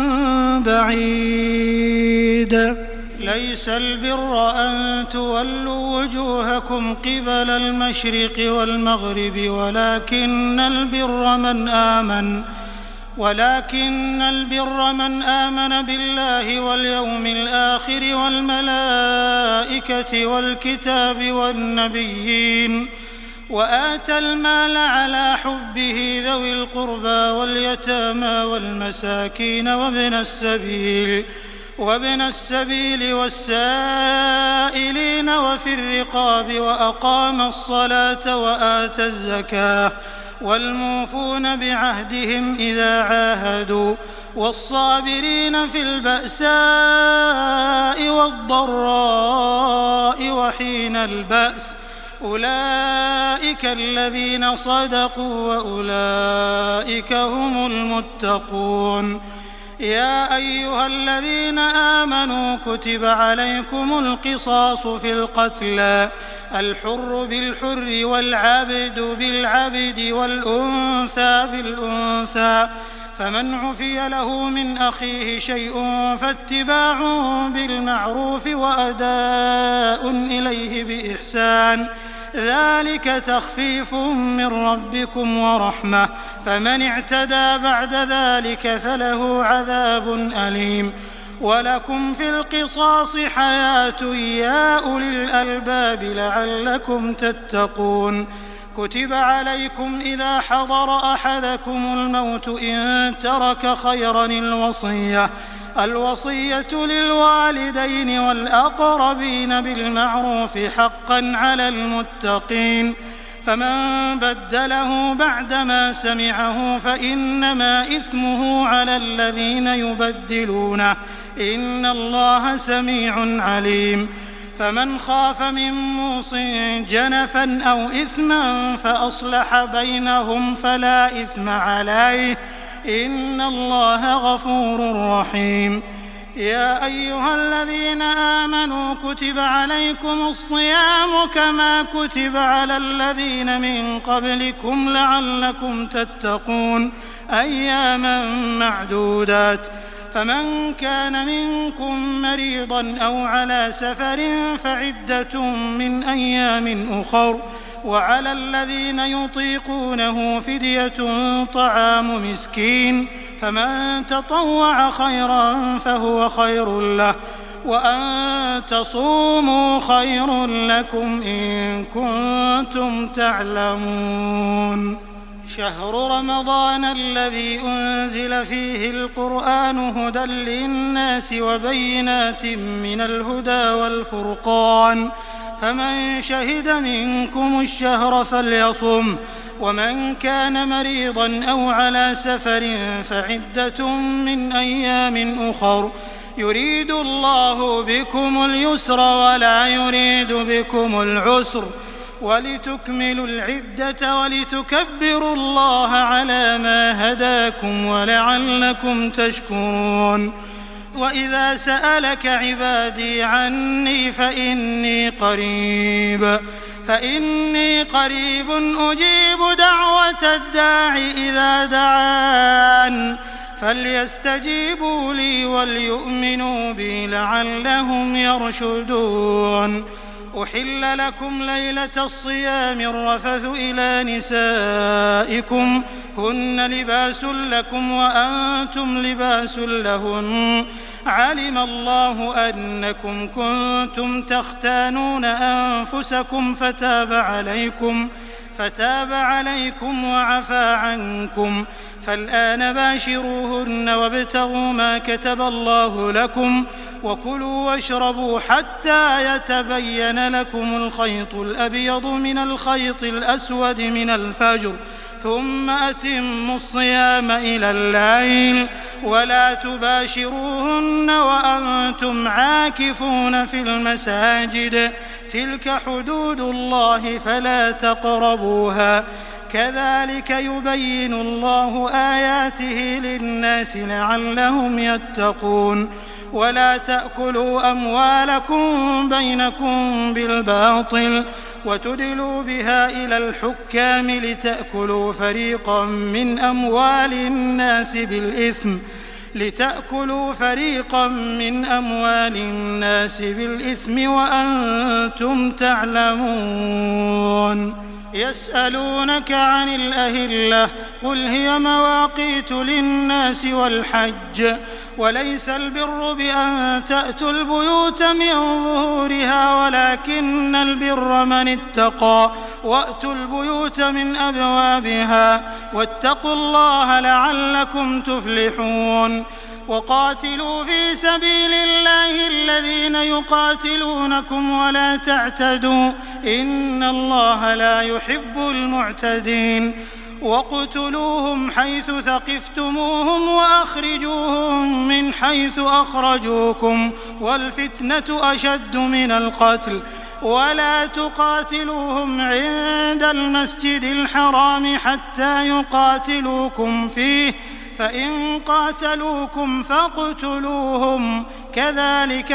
B: بعيد ليس البر أن تولوا وجوهكم قبل المشرق والمغرب ولكن البر من آمن ولكن البر من آمن بالله واليوم الآخر والملائكة والكتاب والنبيين وآتى المال على حبه ذوي القربى واليتامى والمساكين وابن السبيل وابن السبيل والسائلين وفي الرقاب وأقام الصلاة وآتى الزكاة والموفون بعهدهم إذا عاهدوا والصابرين في البأساء والضراء وحين البأس أولئك الذين صدقوا وأولئك هم المتقون يا أيها الذين آمنوا كتب عليكم القصاص في القتلى الحر بالحر والعبد بالعبد والأنثى بالأنثى فمن عفي له من أخيه شيء فاتباع بالمعروف وأداء إليه بإحسان ذلك تخفيف من ربكم ورحمة، فمن اعتدى بعد ذلك فله عذاب أليم. ولكم في القصاص حياة يا أولي الألباب لعلكم تتقون. كتب عليكم إذا حضر أحدكم الموت إن ترك خيرا الوصية الوصية للوالدين والأقربين بالمعروف حقا على المتقين، فمن بدله بعدما سمعه فإنما إثمه على الذين يبدلونه، إن الله سميع عليم. فمن خاف من موص جنفا أو إثما فأصلح بينهم فلا إثم عليه، إن الله غفور رحيم. يا أيها الذين آمنوا كتب عليكم الصيام كما كتب على الذين من قبلكم لعلكم تتقون، أياما معدودات. فمن كان منكم مريضا أو على سفر فعدة من أيام أخر، وعلى الذين يطيقونه فدية طعام مسكين، فمن تطوع خيرا فهو خير له، وأن تصوموا خير لكم إن كنتم تعلمون. شهر رمضان الذي أنزل فيه القرآن هدى للناس وبينات من الهدى والفرقان، فمن شهد منكم الشهر فليصم، ومن كان مريضا أو على سفر فعدة من أيام أخر، يريد الله بكم اليسر ولا يريد بكم العسر، ولتكملوا العدة ولتكبروا الله على ما هداكم ولعلكم تشكرون. وإذا سألك عبادي عني فإني قريب فإني قريب أجيب دعوة الداع إذا دعان، فليستجيبوا لي وليؤمنوا بي لعلهم يرشدون. أحل لكم ليلة الصيام الرفث إلى نسائكم هن لباس لكم وأنتم لباس لهن، علم الله أنكم كنتم تختانون أنفسكم فتاب عليكم فتاب عليكم وعفى عنكم، فالآن باشروهن وابتغوا ما كتب الله لكم، وكلوا واشربوا حتى يتبين لكم الخيط الأبيض من الخيط الأسود من الفجر، ثم أتموا الصيام إلى الليل، ولا تباشروهن وأنتم عاكفون في المساجد، تلك حدود الله فلا تقربوها، كذلك يبين الله آياته للناس لعلهم يتقون. ولا تأكلوا أموالكم بينكم بالباطل وتدلوا بها إلى الحكام لتأكلوا فريقا من أموال الناس بالإثم لتأكلوا فريقا من أموال الناس بالإثم وأنتم تعلمون. يسألونك عن الأهلة قل هي مواقيت للناس والحج، وليس البر بأن تأتوا البيوت من ظهورها ولكن البر من اتقى، وأتوا البيوت من أبوابها، واتقوا الله لعلكم تفلحون. وقاتلوا في سبيل الله الذين يقاتلونكم ولا تعتدوا إن الله لا يحب المعتدين. وَاقْتُلُوهُمْ حَيْثُ ثَقِفْتُمُوهُمْ وَأَخْرِجُوهُمْ مِنْ حَيْثُ أَخْرَجُوكُمْ وَالْفِتْنَةُ أَشَدُّ مِنَ الْقَتْلِ وَلَا تُقَاتِلُوهُمْ عِندَ الْمَسْجِدِ الْحَرَامِ حَتَّى يُقَاتِلُوكُمْ فِيهِ فَإِنْ قَاتَلُوكُمْ فَاقْتُلُوهُمْ كَذَلِكَ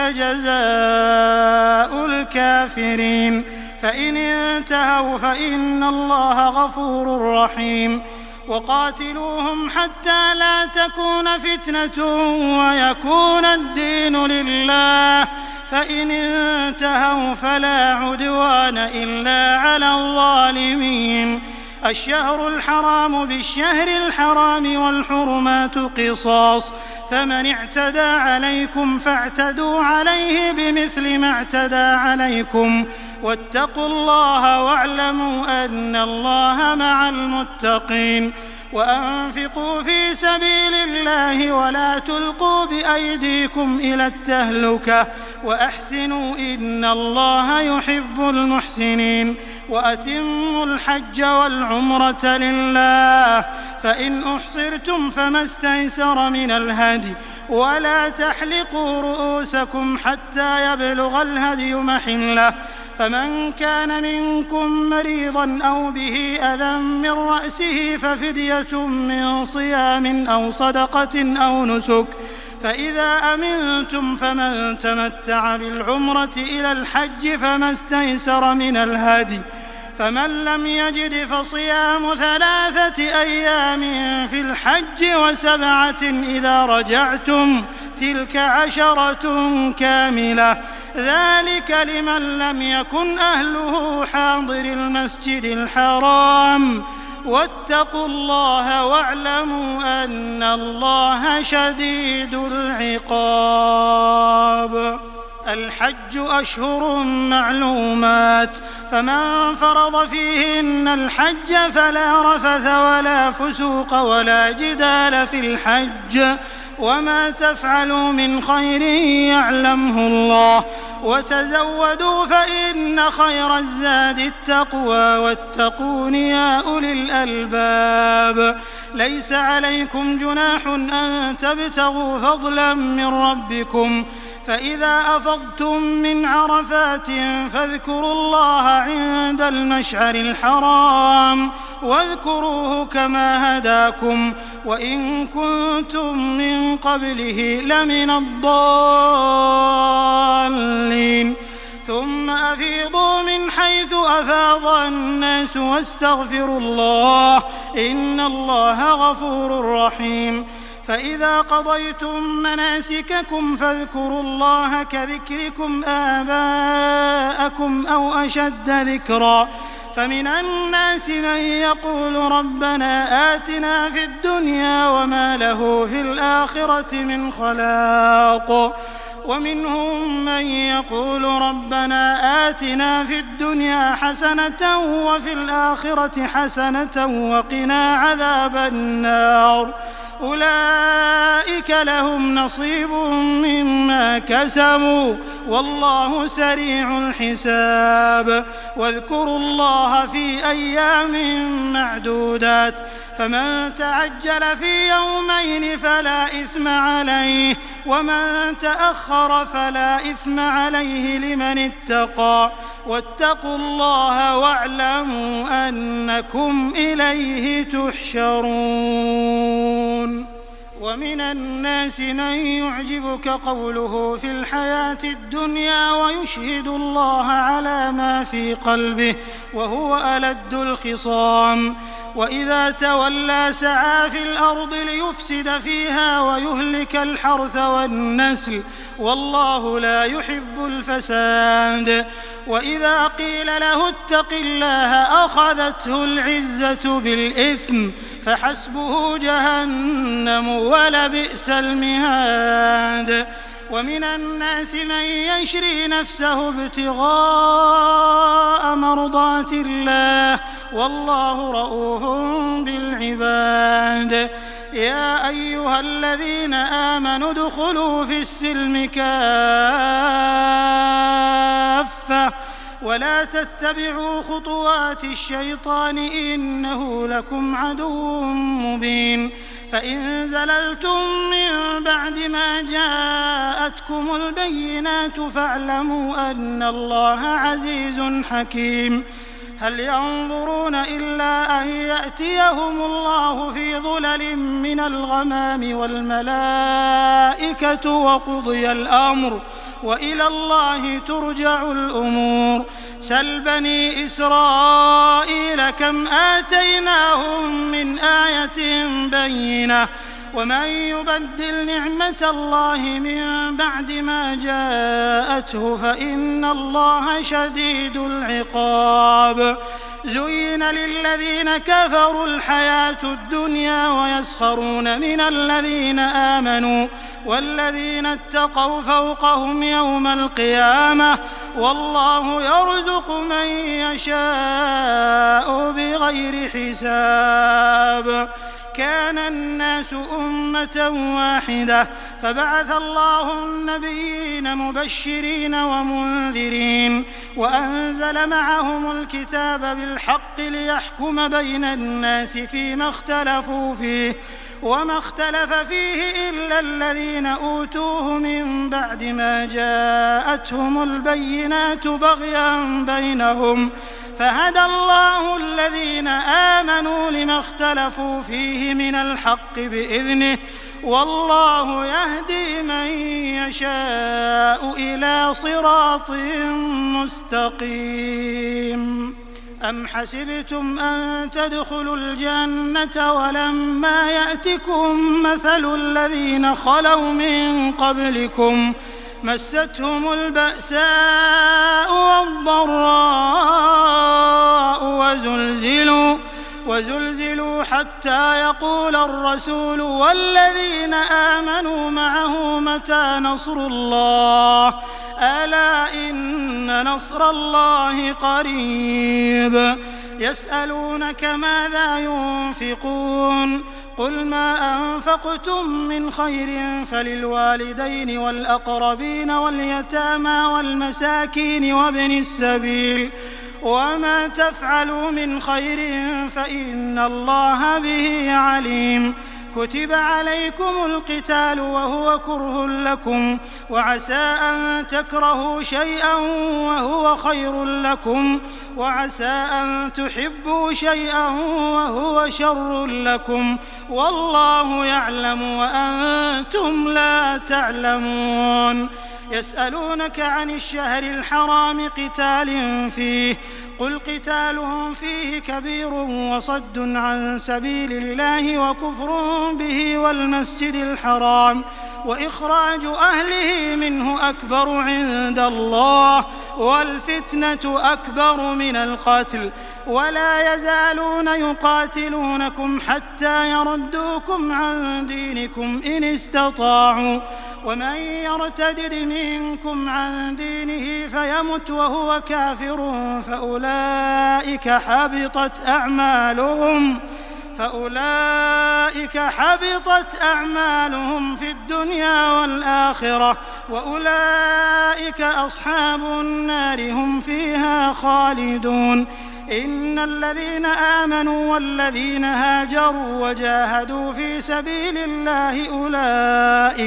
B: جَزَاءُ الْكَافِرِينَ. فإن انتهوا فإن الله غفور رحيم. وقاتلوهم حتى لا تكون فتنة ويكون الدين لله، فإن انتهوا فلا عدوان إلا على الظالمين. الشهر الحرام بالشهر الحرام والحرمات قصاص، فمن اعتدى عليكم فاعتدوا عليه بمثل ما اعتدى عليكم، واتقوا الله واعلموا أن الله مع المتقين. وأنفقوا في سبيل الله ولا تلقوا بأيديكم إلى التهلكة وأحسنوا إن الله يحب المحسنين. وأتموا الحج والعمرة لله، فإن أحصرتم فما استيسر من الهدي، ولا تحلقوا رؤوسكم حتى يبلغ الهدي محله، فمن كان منكم مريضا أو به أذى من رأسه ففدية من صيام أو صدقة أو نسك، فإذا أمنتم فمن تمتع بالعمرة إلى الحج فما استيسر من الهدي، فمن لم يجد فصيام ثلاثة أيام في الحج وسبعة إذا رجعتم، تلك عشرة كاملة، ذلك لمن لم يكن أهله حاضر المسجد الحرام. واتقوا الله واعلموا أن الله شديد العقاب. الحج أشهر معلومات، فمن فرض فيهن الحج فلا رفث ولا فسوق ولا جدال في الحج، وما تفعلوا من خير يعلمه الله، وتزودوا فإن خير الزاد التقوى، واتقون يا أولي الألباب. ليس عليكم جناح أن تبتغوا فضلا من ربكم، فإذا أفضتم من عرفات فاذكروا الله عند المشعر الحرام، واذكروه كما هداكم، وإن كنتم من قبله لمن الضالين. ثم أفيضوا من حيث أفاض الناس واستغفروا الله إن الله غفور رحيم. فإذا قضيتم مناسككم فاذكروا الله كذكركم آباءكم أو أشد ذكرا. فمن الناس من يقول ربنا آتنا في الدنيا وما له في الآخرة من خلاق، ومنهم من يقول ربنا آتنا في الدنيا حسنة وفي الآخرة حسنة وقنا عذاب النار. أولئك لهم نصيب مما كسبوا والله سريع الحساب. واذكروا الله في أيام معدودات، فمن تعجل في يومين فلا إثم عليه، ومن تأخر فلا إثم عليه لمن اتقى. واتقوا الله واعلموا أنكم إليه تحشرون. ومن الناس من يعجبك قوله في الحياة الدنيا ويشهد الله على ما في قلبه وهو ألد الخصام، وإذا تولى سعى في الأرض ليفسد فيها ويهلك الحرث والنسل والله لا يحب الفساد. وإذا قيل له اتق الله أخذته العزة بالإثم فحسبه جهنم ولبئس المهاد. ومن الناس من يشري نفسه ابتغاء مرضات الله والله رؤوف بالعباد. يا أيها الذين آمنوا ادخلوا في السلم كافة ولا تتبعوا خطوات الشيطان إنه لكم عدو مبين. فإن زللتم من بعد ما جاءتكم البينات فاعلموا أن الله عزيز حكيم. هل ينظرون إلا أن يأتيهم الله في ظلل من الغمام والملائكة وقضي الأمر وإلى الله ترجع الأمور. سل بني إسرائيل كم آتيناهم من آية بينة ومن يبدل نعمة الله من بعد ما جاءته فإن الله شديد العقاب. زين للذين كفروا الحياة الدنيا ويسخرون من الذين آمنوا والذين اتقوا فوقهم يوم القيامة والله يرزق من يشاء بغير حساب. كان الناس أمة واحدة فبعث الله النبيين مبشرين ومنذرين وأنزل معهم الكتاب بالحق ليحكم بين الناس فيما اختلفوا فيه وما اختلف فيه إلا الذين أوتوه من بعد ما جاءتهم البينات بغيا بينهم فهدى الله الذين آمنوا لما اختلفوا فيه من الحق بإذنه والله يهدي من يشاء إلى صراط مستقيم. أم حسبتم أن تدخلوا الجنة ولما يأتكم مثل الذين خلوا من قبلكم مستهم البأساء والضراء وزلزلوا وزلزلوا حتى يقول الرسول والذين آمنوا معه متى نصر الله ألا إن نصر الله قريب. يسألونك ماذا ينفقون قل ما أنفقتم من خير فللوالدين والأقربين واليتامى والمساكين وابن السبيل وما تفعلوا من خير فإن الله به عليم. كتب عليكم القتال وهو كره لكم وعسى أن تكرهوا شيئا وهو خير لكم وعسى أن تحبوا شيئا وهو شر لكم والله يعلم وأنتم لا تعلمون. يسألونك عن الشهر الحرام قتال فيه قل قتال فيه كبير وصد عن سبيل الله وكفر به والمسجد الحرام وإخراج أهله منه أكبر عند الله والفتنة أكبر من القتل ولا يزالون يقاتلونكم حتى يردوكم عن دينكم إن استطاعوا ومن يرتدد منكم عن دينه فيمت وهو كافر فأولئك حبطت أعمالهم فأولئك حبطت أعمالهم في الدنيا والآخرة وأولئك أصحاب النار هم فيها خالدون. إن الذين آمنوا والذين هاجروا وجاهدوا في سبيل الله أولئك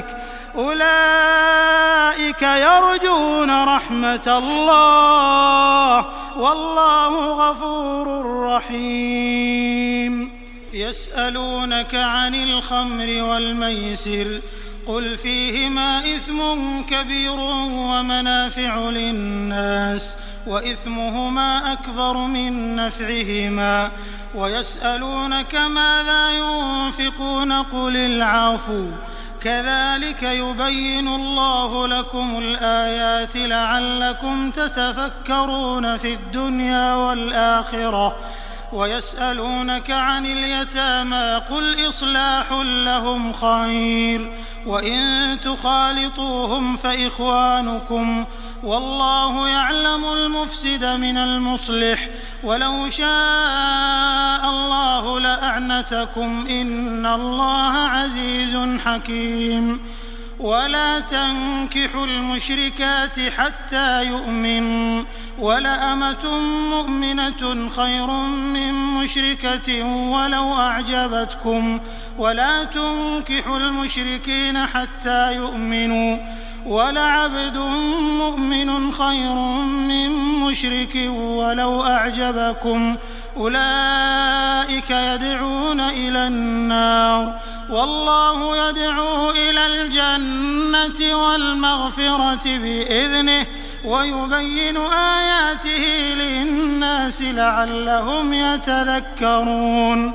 B: أولئك يرجون رحمة الله والله غفور رحيم. يسألونك عن الخمر والميسر قل فيهما إثم كبير ومنافع للناس وإثمهما أكبر من نفعهما ويسألونك ماذا ينفقون قل العفو كذلك يبين الله لكم الآيات لعلكم تتفكرون في الدنيا والآخرة. ويسألونك عن اليتامى قل إصلاح لهم خير وإن تخالطوهم فإخوانكم والله يعلم المفسد من المصلح ولو شاء الله لأعنتكم إن الله عزيز حكيم. ولا تنكحوا المشركات حتى يؤمنوا ولأمة مؤمنة خير من مشركة ولو أعجبتكم ولا تنكحوا المشركين حتى يؤمنوا ولعبد مؤمن خير من مشرك ولو أعجبكم أولئك يدعون إلى النار والله يدعو إلى الجنة والمغفرة بإذنه ويبين آياته للناس لعلهم يتذكرون.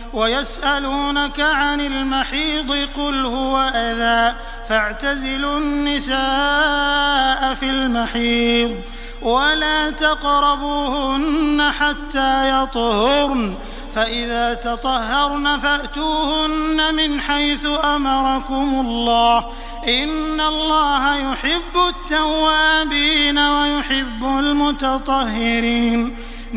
B: ويسألونك عن المحيض قل هو أذى فاعتزلوا النساء في المحيض ولا تقربوهن حتى يطهرن فإذا تطهرن فأتوهن من حيث أمركم الله إن الله يحب التوابين ويحب المتطهرين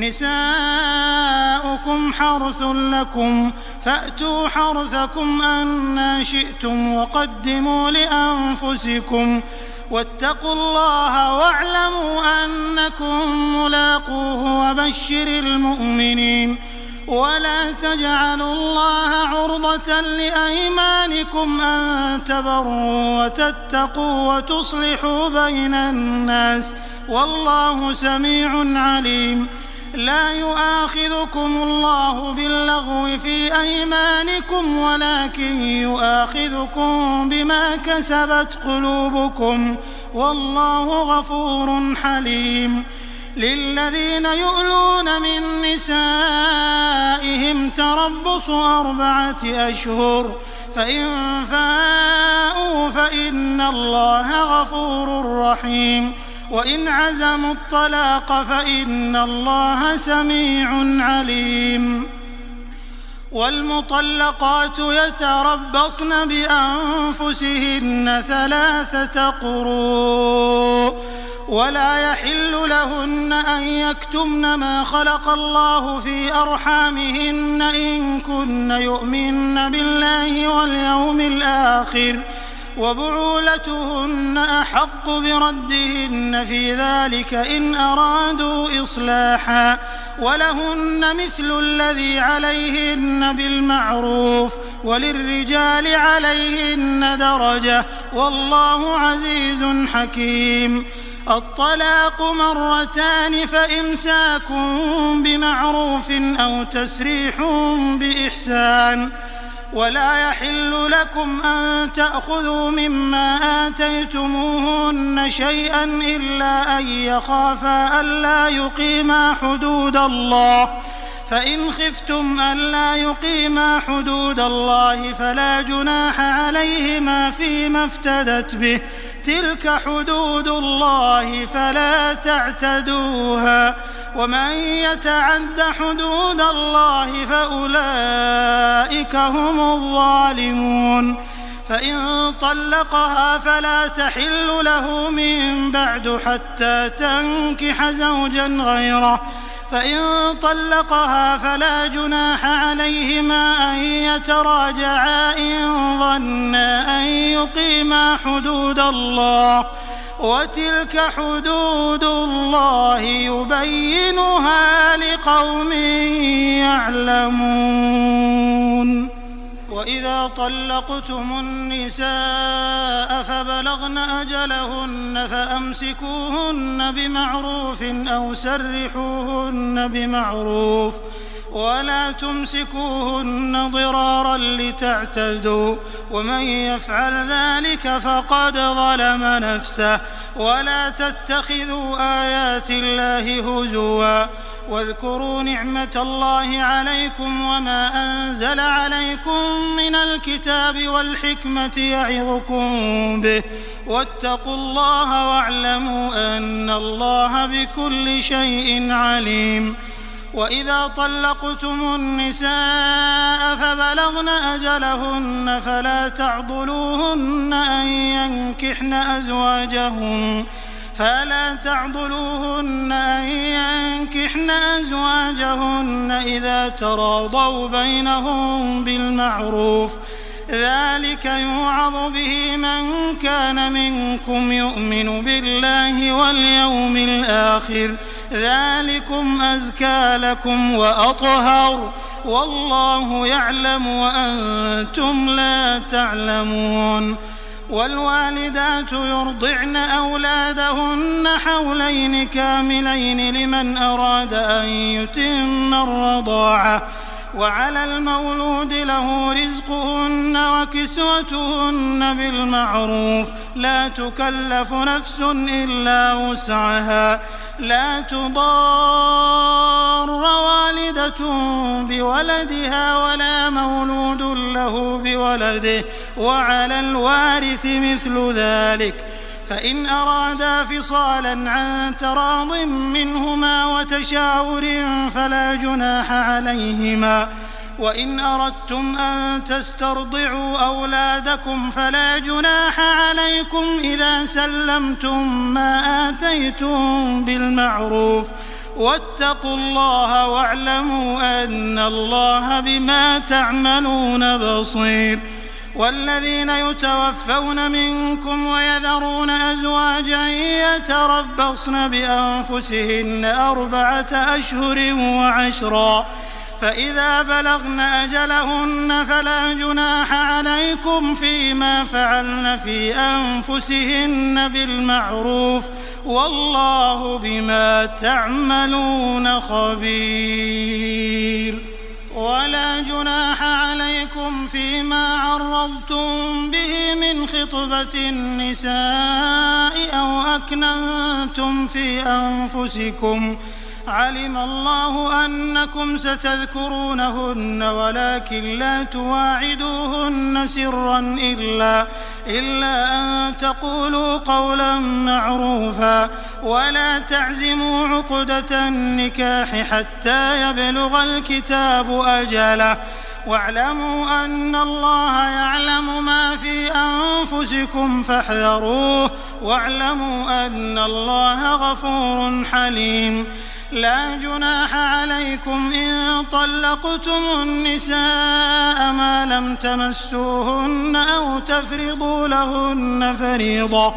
B: نساؤكم حرث لكم فأتوا حرثكم أنى شئتم وقدموا لأنفسكم واتقوا الله واعلموا أنكم ملاقوه وبشر المؤمنين ولا تجعلوا الله عرضة لأيمانكم أن تبروا وتتقوا وتصلحوا بين الناس والله سميع عليم لا يؤاخذكم الله باللغو في أيمانكم ولكن يؤاخذكم بما كسبت قلوبكم والله غفور حليم للذين يؤلون من نسائهم تربص أربعة أشهر فإن فاءوا فإن الله غفور رحيم وإن عزموا الطلاق فإن الله سميع عليم والمطلقات يتربصن بأنفسهن ثلاثة قروء ولا يحل لهن أن يكتمن ما خلق الله في أرحامهن إن كن يؤمن بالله واليوم الآخر وبعولتهن أحق بردهن في ذلك إن أرادوا إصلاحا ولهن مثل الذي عليهن بالمعروف وللرجال عليهن درجة والله عزيز حكيم الطلاق مرتان فإمساك بمعروف أو تسريح بإحسان ولا يحل لكم أن تأخذوا مما آتيتموهن شيئا إلا أن يخافا ألا يقيما حدود الله فإن خفتم ألا يقيما حدود الله فلا جناح عليهما فيما افتدت به تلك حدود الله فلا تعتدوها ومن يتعد حدود الله فأولئك هم الظالمون فإن طلقها فلا تحل له من بعد حتى تنكح زوجا غيره فإن طلقها فلا جناح عليهما أن يتراجعا إن ظنا أن يقيما حدود الله وتلك حدود الله يبينها لقوم يعلمون وإذا طلقتم النساء فبلغن أجلهن فأمسكوهن بمعروف أو سرحوهن بمعروف ولا تمسكوهن ضرارا لتعتدوا ومن يفعل ذلك فقد ظلم نفسه ولا تتخذوا آيات الله هزوا واذكروا نعمة الله عليكم وما أنزل عليكم من الكتاب والحكمة يعظكم به واتقوا الله واعلموا أن الله بكل شيء عليم وإذا طلقتم النساء فبلغن أجلهن فلا تعضلوهن أن ينكحن أزواجهن فلا تعضلوهن أن ينكحن أزواجهن إذا تراضوا بينهم بالمعروف ذلك يوعظ به من كان منكم يؤمن بالله واليوم الآخر ذلكم أزكى لكم وأطهر والله يعلم وأنتم لا تعلمون والوالدات يرضعن أولادهن حولين كاملين لمن أراد أن يتم الرضاعة وعلى المولود له رزقهن وكسوتهن بالمعروف لا تكلف نفس إلا وسعها لا تضار والدة بولدها ولا مولود له بولده وعلى الوارث مثل ذلك، فإن أرادا فصالا عن تراض منهما وتشاور فلا جناح عليهما. وإن أردتم أن تسترضعوا أولادكم فلا جناح عليكم إذا سلمتم ما آتيتم بالمعروف، واتقوا الله واعلموا أن الله بما تعملون بصير. والذين يتوفون منكم ويذرون أزواجا يتربصن بأنفسهن أربعة أشهر وعشرا، فإذا بلغن أجلهن فلا جناح عليكم فيما فعلن في أنفسهن بالمعروف، والله بما تعملون خبير. ولا جناح عليكم فيما عرضتم به من خطبة النساء أو أكننتم في أنفسكم، علم الله أنكم ستذكرونهن ولكن لا تواعدوهن سرا إلا, إلا أن تقولوا قولا معروفا، ولا تعزموا عقدة النكاح حتى يبلغ الكتاب أجله، واعلموا أن الله يعلم ما في أنفسكم فاحذروه، واعلموا أن الله غفور حليم. لا جناح عليكم إن طلقتم النساء ما لم تمسوهن أو تفرضوا لهن فريضة،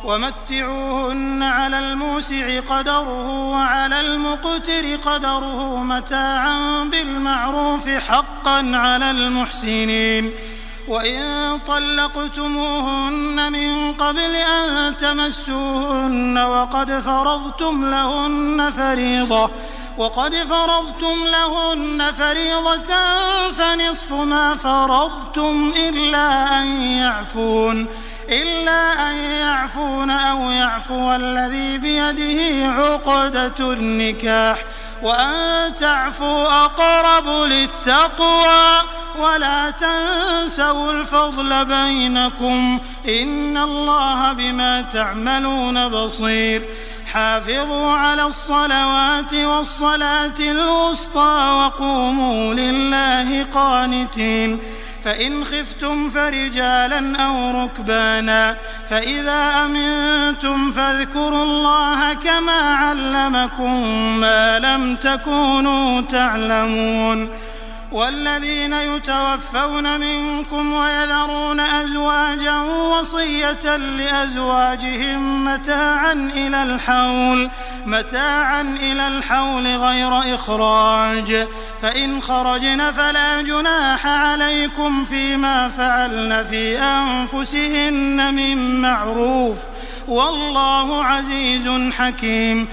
B: ومتعوهن على الموسع قدره وعلى المقتر قدره متاعا بالمعروف حقا على المحسنين. وإن طلقتموهن من قبل أن تمسوهن وقد فرضتم لهن فريضة وقد فرضتم لهن فريضة فنصف ما فرضتم إلا أن يعفون إلا أن يعفون أو يعفو الذي بيده عقدة النكاح، وأن تعفوا أقرب للتقوى، ولا تنسوا الفضل بينكم، إن الله بما تعملون بصير. حافظوا على الصلوات والصلاة الوسطى وقوموا لله قانتين. فإن خفتم فرجالا أو ركبانا، فإذا أمنتم فاذكروا الله كما علمكم ما لم تكونوا تعلمون. والذين يتوفون منكم ويذرون أزواجا وصية لأزواجهم متاعا إلى الحول متاعا إلى الحول غير إخراج، فإن خرجن فلا جناح عليكم فيما فعلن في أنفسهن من معروف، والله عزيز حكيم.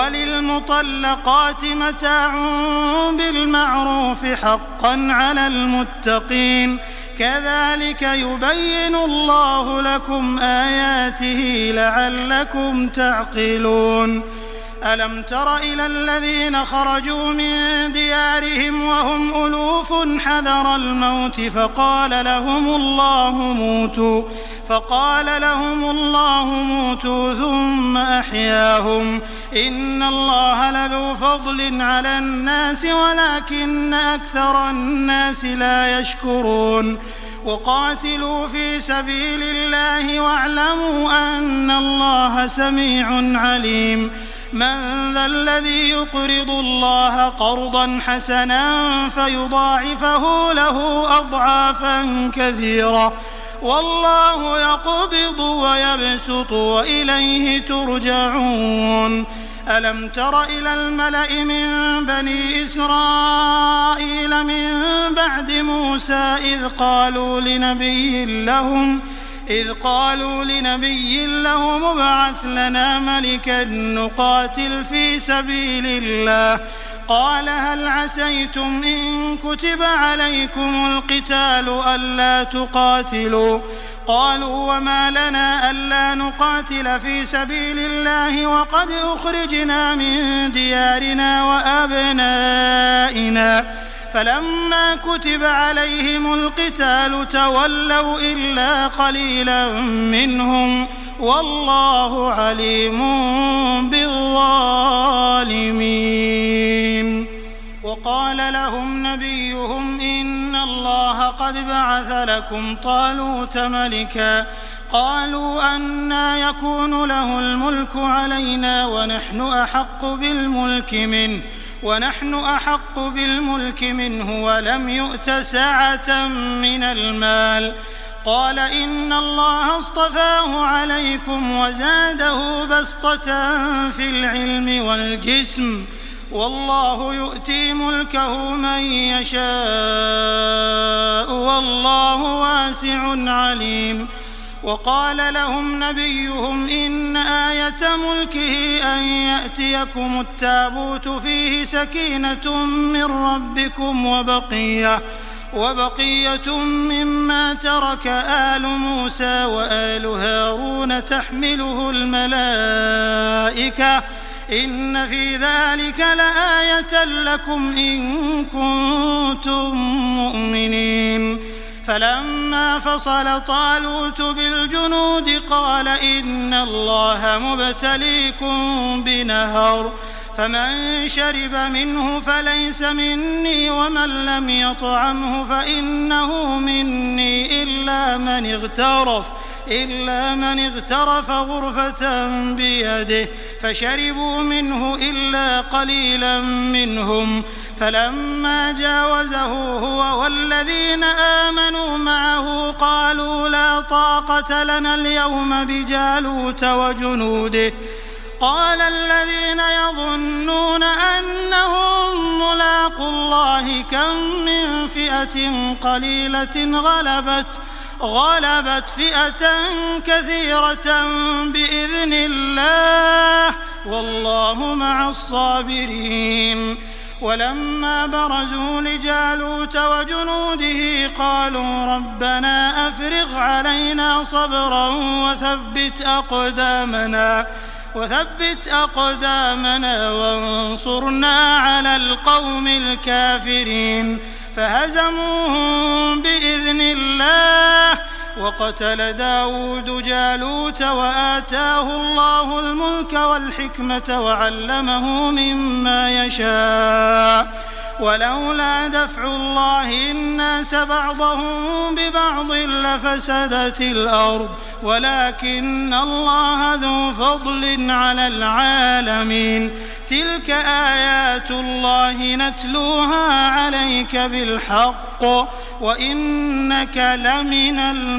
B: وللمطلقات متاع بالمعروف حقا على المتقين، كذلك يبين الله لكم آياته لعلكم تعقلون. ألم تر إلى الذين خرجوا من ديارهم وهم ألوف حذر الموت فقال لهم الله موتوا فقال لهم الله موتوا ثم أحياهم، إن الله لذو فضل على الناس ولكن أكثر الناس لا يشكرون. وقاتلوا في سبيل الله واعلموا أن الله سميع عليم. من ذا الذي يقرض الله قرضا حسنا فيضاعفه له أضعافا كثيرة، والله يقبض ويبسط وإليه ترجعون. ألم تر إلى الملأ من بني إسرائيل من بعد موسى إذ قالوا لنبي لهم إذ قالوا لنبي لهم ابعث لنا ملكا نقاتل في سبيل الله، قال هل عسيتم إن كتب عليكم القتال ألا تقاتلوا قالوا وما لنا ألا نقاتل في سبيل الله وقد أخرجنا من ديارنا وأبنائنا فلما كتب عليهم القتال تولوا إلا قليلا منهم والله عليم بالظالمين. وقال لهم نبيهم إن الله قد بعث لكم طالوت ملكا قالوا أنى يكون له الملك علينا ونحن أحق بالملك منه ونحن أحق بالملك منه ولم يؤت سعة من المال قال إن الله اصطفاه عليكم وزاده بسطة في العلم والجسم والله يؤتي ملكه من يشاء والله واسع عليم. وقال لهم نبيهم إن آية ملكه أن يأتيكم التابوت فيه سكينة من ربكم وبقية وبقية مما ترك آل موسى وآل هارون تحمله الملائكة إن في ذلك لآية لكم إن كنتم مؤمنين. فلما فصل طالوت بالجنود قال إن الله مبتليكم بنهر فمن شرب منه فليس مني ومن لم يطعمه فإنه مني إلا من اغترف إلا من اغترف غرفة بيده فشربوا منه إلا قليلا منهم فلما جاوزه هو والذين آمنوا معه قالوا لا طاقة لنا اليوم بجالوت وجنوده قال الذين يظنون أنهم ملاقو الله كم من فئة قليلة غلبت غلبت فئة كثيرة بإذن الله والله مع الصابرين. ولما برزوا لجالوت وجنوده قالوا ربنا أفرغ علينا صبرا وثبت أقدامنا وثبت أقدامنا وانصرنا على القوم الكافرين فهزموهم بإذن الله. وقتل داود جالوت وآتاه الله الملك والحكمة وعلمه مما يشاء ولولا دفع الله الناس بعضهم ببعض لفسدت الأرض ولكن الله ذو فضل على العالمين. تلك آيات الله نتلوها عليك بالحق وإنك لمن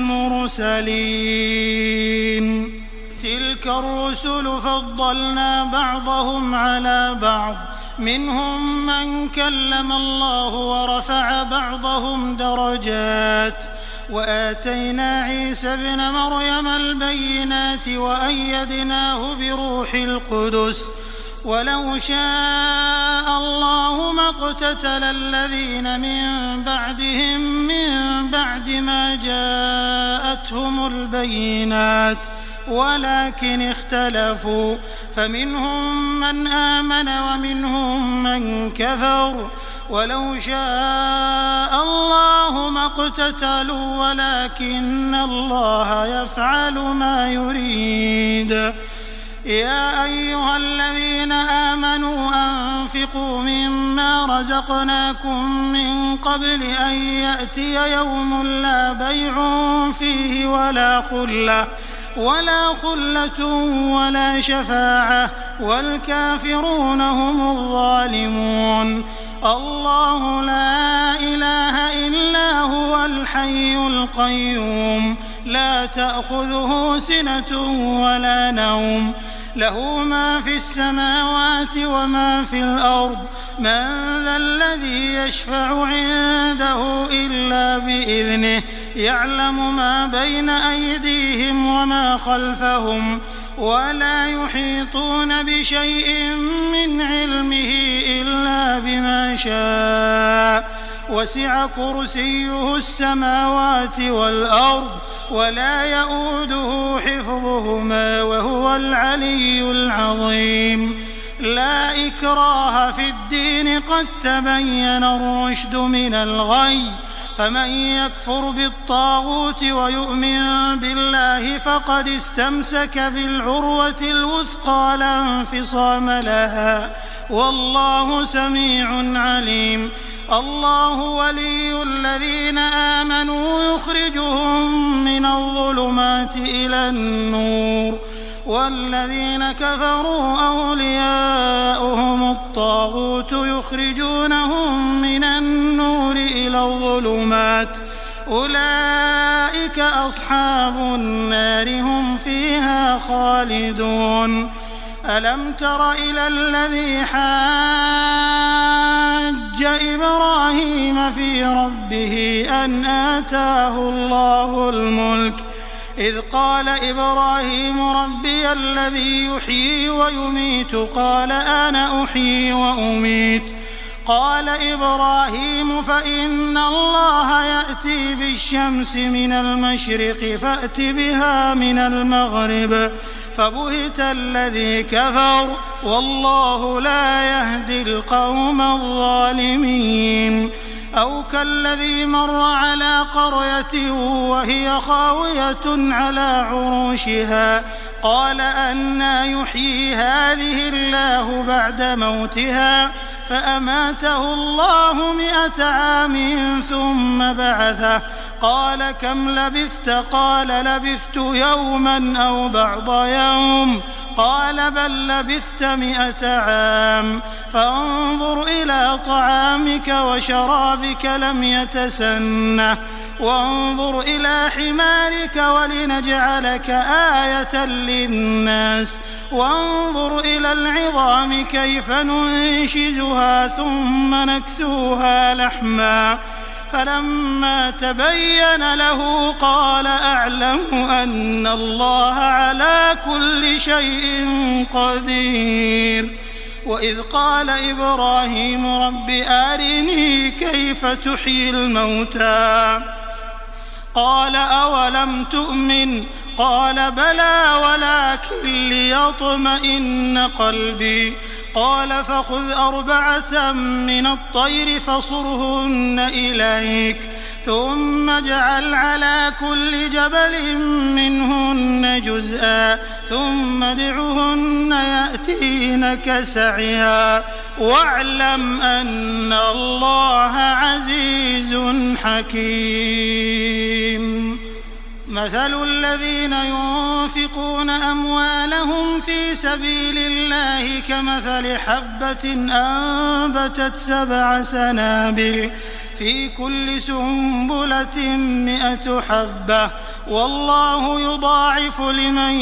B: المرسلين. تلك الرسل فضلنا بعضهم على بعض منهم من كلم الله ورفع بعضهم درجات وآتينا عيسى ابن مريم البينات وأيدناه بروح القدس ولو شاء الله ما اقتتل الذين من بعدهم من بعد ما جاءتهم البينات ولكن اختلفوا فمنهم من آمن ومنهم من كفر ولو شاء الله ما اقتتلوا ولكن الله يفعل ما يريد. يا أيها الذين آمنوا أنفقوا مما رزقناكم من قبل أن يأتي يوم لا بيع فيه ولا خلة ولا خلة ولا شفاعة والكافرون هم الظالمون. الله لا إله إلا هو الحي القيوم لا تأخذه سنة ولا نوم له ما في السماوات وما في الأرض من ذا الذي يشفع عنده إلا بإذنه يعلم ما بين أيديهم وما خلفهم ولا يحيطون بشيء من علمه إلا بما شاء وسع كرسيه السماوات والأرض ولا يئوده حفظهما وهو العلي العظيم لا إكراه في الدين قد تبين الرشد من الغي فمن يكفر بالطاغوت ويؤمن بالله فقد استمسك بالعروة الوثقى لا انفصام لها والله سميع عليم الله ولي الذين آمنوا يخرجهم من الظلمات إلى النور والذين كفروا أولياؤهم الطاغوت يخرجونهم من النور إلى الظلمات أولئك أصحاب النار هم فيها خالدون ألم تر إلى الذي حاج إبراهيم في ربه أن آتاه الله الملك إذ قال إبراهيم ربي الذي يحيي ويميت قال أنا أحيي وأميت قال إبراهيم فإن الله يأتي بالشمس من المشرق فأت بها من المغرب فبهت الذي كفر والله لا يهدي القوم الظالمين أو كالذي مر على قرية وهي خاوية على عروشها قال أنى يحيي هذه الله بعد موتها فأماته الله مئة عام ثم بعثه قال كم لبثت قال لبثت يوما أو بعض يوم قال بل لبثت مئة عام فانظر إلى طعامك وشرابك لم يتسنه وانظر إلى حمارك ولنجعلك آية للناس وانظر إلى العظام كيف ننشزها ثم نكسوها لحما فلما تبين له قال أعلم أن الله على كل شيء قدير وإذ قال إبراهيم رب أرني كيف تحيي الموتى قال أولم تؤمن قال بلى ولكن ليطمئن قلبي قال فخذ أربعة من الطير فصرهن إليك ثم اجعل على كل جبل منهن جزءا ثم ادعهن يأتينك سعيا واعلم أن الله عزيز حكيم مثل الذين ينفقون أموالهم في سبيل الله كمثل حبة أنبتت سبع سنابل في كل سنبلة مئة حبة والله يضاعف لمن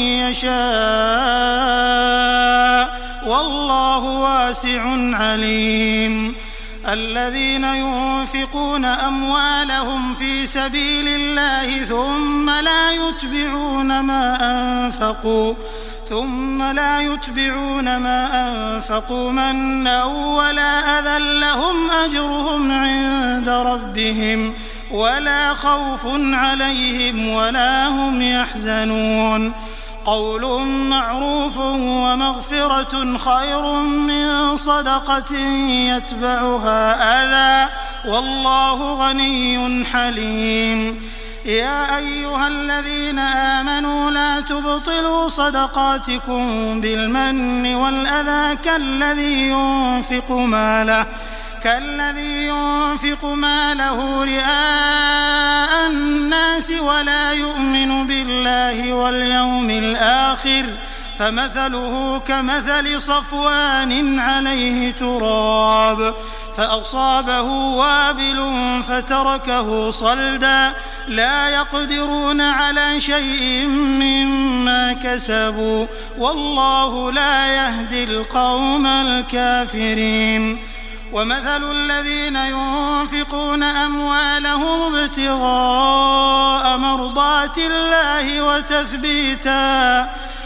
B: يشاء والله واسع عليم الذين ينفقون أموالهم في سبيل الله ثم لا يتبعون ما أنفقوا ثم لا يتبعون ما أنفقوا منا ولا أذى لهم أجرهم عند ربهم ولا خوف عليهم ولا هم يحزنون قول معروف ومغفرة خير من صدقة يتبعها أذى والله غني حليم يا أيها الذين آمنوا لا تبطلوا صدقاتكم بالمن والأذى كالذي ينفق ماله كالذي ينفق ماله رئاء الناس ولا يؤمن بالله واليوم الآخر فمثله كمثل صفوان عليه تراب فأصابه وابل فتركه صلدا لا يقدرون على شيء مما كسبوا والله لا يهدي القوم الكافرين ومثل الذين ينفقون أموالهم ابتغاء مرضات الله وتثبيتا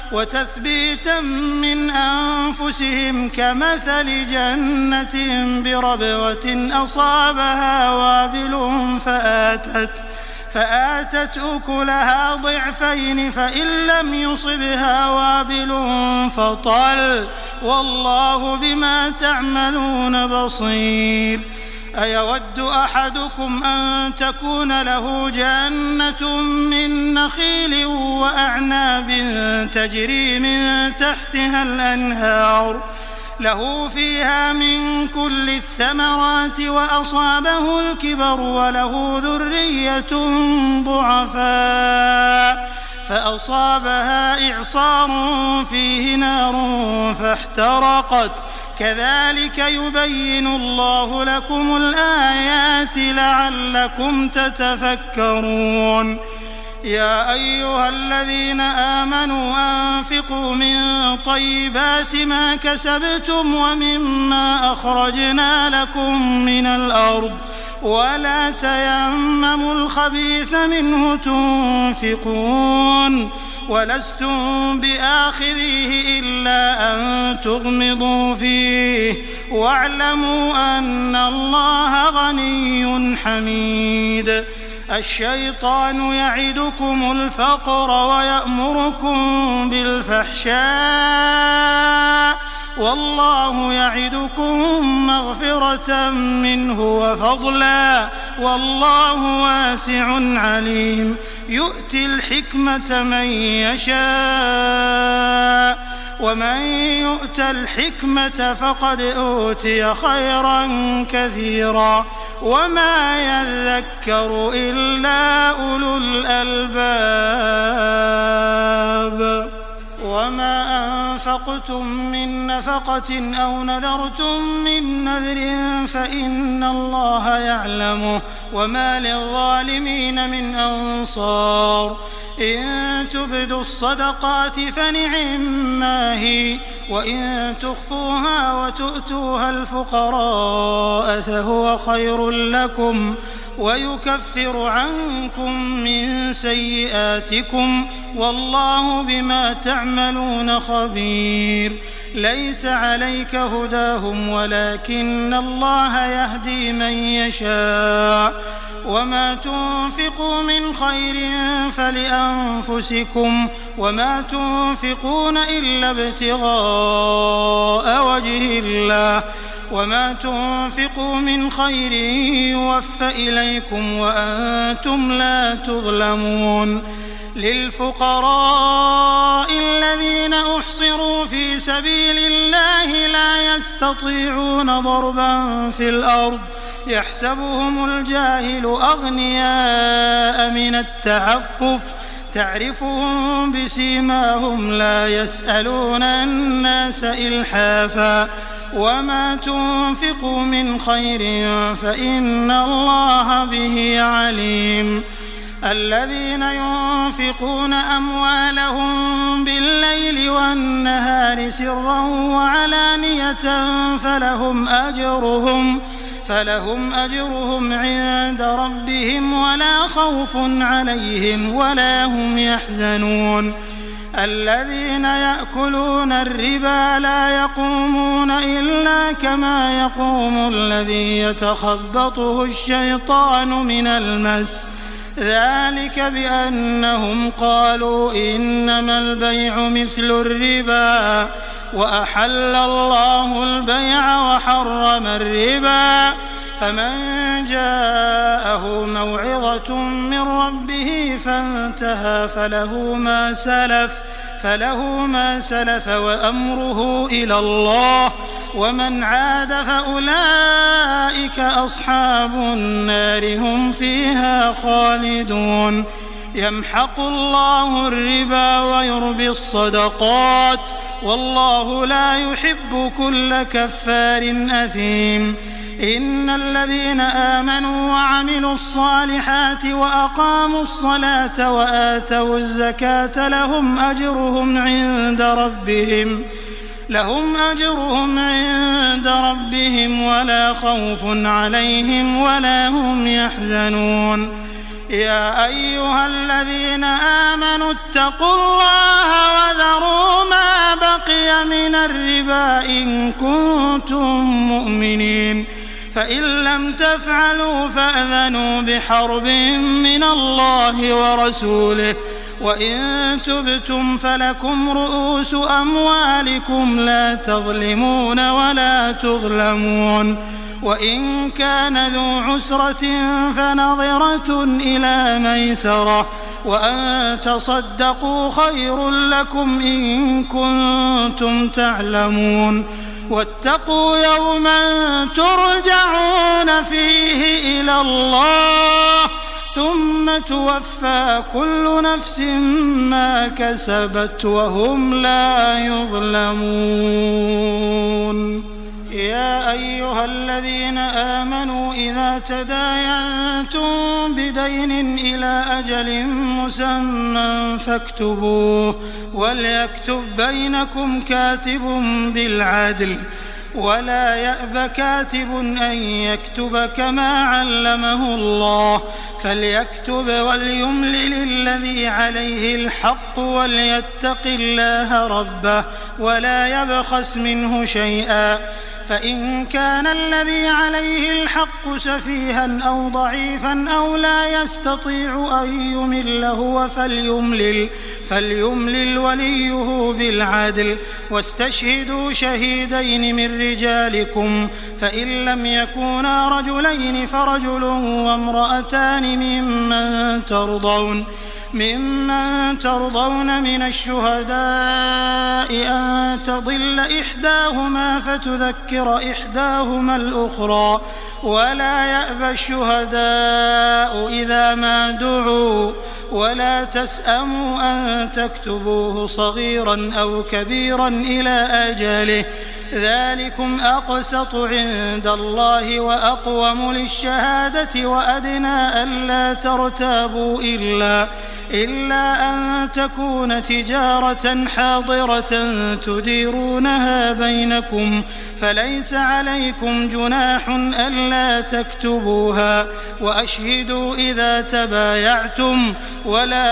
B: وتثبيتا من أنفسهم كمثل جنة بربوة أصابها وابل فآتت فآتت أكلها ضعفين فإن لم يصبها وابل فطل والله بما تعملون بصير. أيود أحدكم أن تكون له جنة من نخيل وأعناب تجري من تحتها الأنهار له فيها من كل الثمرات وأصابه الكبر وله ذرية ضعفاء فأصابها إعصار فيه نار فاحترقت كذلك يبين الله لكم الآيات لعلكم تتفكرون. يا أيها الذين آمنوا أنفقوا من طيبات ما كسبتم ومما أخرجنا لكم من الأرض ولا تيمموا الخبيث منه تنفقون ولستم بآخذيه إلا أن تغمضوا فيه واعلموا أن الله غني حميد. الشيطان يعدكم الفقر ويأمركم بالفحشاء والله يعدكم مغفرة منه وفضلا والله واسع عليم. يؤتي الحكمة من يشاء ومن يؤت الحكمة فقد أوتي خيرا كثيرا وما يذكر إلا أولو الألباب. وما أنفقتم من نفقة أو نذرتم من نذر فإن الله يعلمه وما للظالمين من أنصار. إن تبدوا الصدقات فنعما هي وإن تخفوها وتؤتوها الفقراء فهو خير لكم ويكفر عنكم من سيئاتكم والله بما تعملون خبير. ليس عليك هداهم ولكن الله يهدي من يشاء وما تنفقوا من خير فلأنفسكم وما تنفقون إلا ابتغاء وجه الله وما تنفقوا من خير يوفى إليكم وأنتم لا تظلمون. للفقراء الذين أحصروا في سبيل الله لا يستطيعون ضربا في الأرض يحسبهم الجاهل أغنياء من التعفف تعرفهم بسيماهم لا يسألون الناس إلحافا وما تنفقوا من خير فإن الله به عليم. الذين ينفقون أموالهم بالليل والنهار سرا وعلانية فلهم أجرهم فلهم أجرهم عند ربهم ولا خوف عليهم ولا هم يحزنون. الذين يأكلون الربا لا يقومون إلا كما يقوم الذي يتخبطه الشيطان من المس ذلك بأنهم قالوا إنما البيع مثل الربا وأحل الله البيع وحرم الربا فمن جاءه موعظة من ربه فانتهى فله ما سلف فله ما سلف وأمره إلى الله ومن عاد فأولئك أصحاب النار هم فيها خالدون. يمحق الله الربا ويربي الصدقات والله لا يحب كل كفار أثيم. إن الذين آمنوا وعملوا الصالحات وأقاموا الصلاة وآتوا الزكاة لهم أجرهم عند ربهم لهم أجرهم عند ربهم ولا خوف عليهم ولا هم يحزنون. يا أيها الذين آمنوا اتقوا الله وذروا ما بقي من الربا إن كنتم مؤمنين فإن لم تفعلوا فأذنوا بحرب من الله ورسوله وإن تبتم فلكم رؤوس أموالكم لا تظلمون ولا تظلمون وإن كان ذو عسرة فنظرة إلى ميسرة وأن تصدقوا خير لكم إن كنتم تعلمون واتقوا يوما ترجعون فيه إلى الله ثم توفى كل نفس ما كسبت وهم لا يظلمون. يا أيها الذين آمنوا إذا تداينتم بدين إلى أجل مسمى فاكتبوه وليكتب بينكم كاتب بالعدل ولا يأب كاتب أن يكتب كما علمه الله فليكتب وليملل الذي عليه الحق وليتق الله ربه ولا يبخس منه شيئا فإن كان الذي عليه الحق سفيها أو ضعيفا أو لا يستطيع أن يمل هو فليملل, فليملل وليه بالعدل واستشهدوا شهيدين من رجالكم فإن لم يكونا رجلين فرجل وامرأتان ممن ترضون ممن ترضون من الشهداء أن تضل إحداهما فتذكر إحداهما الأخرى ولا يأبى الشهداء إذا ما دعوا ولا تسأموا أن تكتبوه صغيرا أو كبيرا إلى أجله ذلكم أقسط عند الله وأقوم للشهادة وأدنى ألا ترتابوا إلا إلا أن تكون تجارة حاضرة تديرونها بينكم فليس عليكم جناح ألا تكتبوها وأشهدوا إذا تبايعتم ولا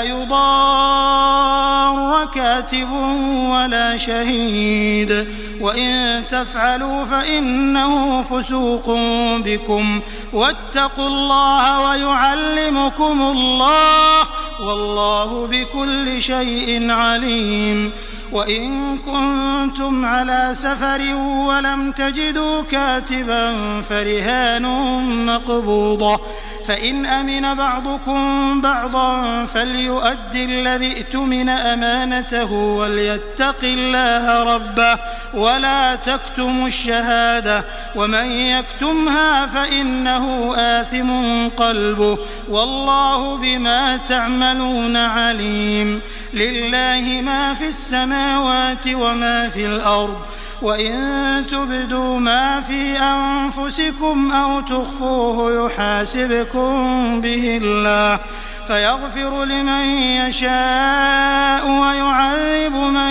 B: يضار كاتب ولا شهيد وإن تفعلوا فإنه فسوق بكم واتقوا الله ويعلمكم الله والله بكل شيء عليم. وإن كنتم على سفر ولم تجدوا كاتبا فرهان مقبوضة فإن أمن بعضكم بعضا فليؤدي الذي ائتمن أمانته وليتق الله ربه ولا تكتموا الشهادة ومن يكتمها فإنه آثم قلبه والله بما تعملون عليم. لله ما في السماوات وما في الأرض وإن تبدوا ما في أنفسكم أو تخفوه يحاسبكم به الله فيغفر لمن يشاء ويعذب من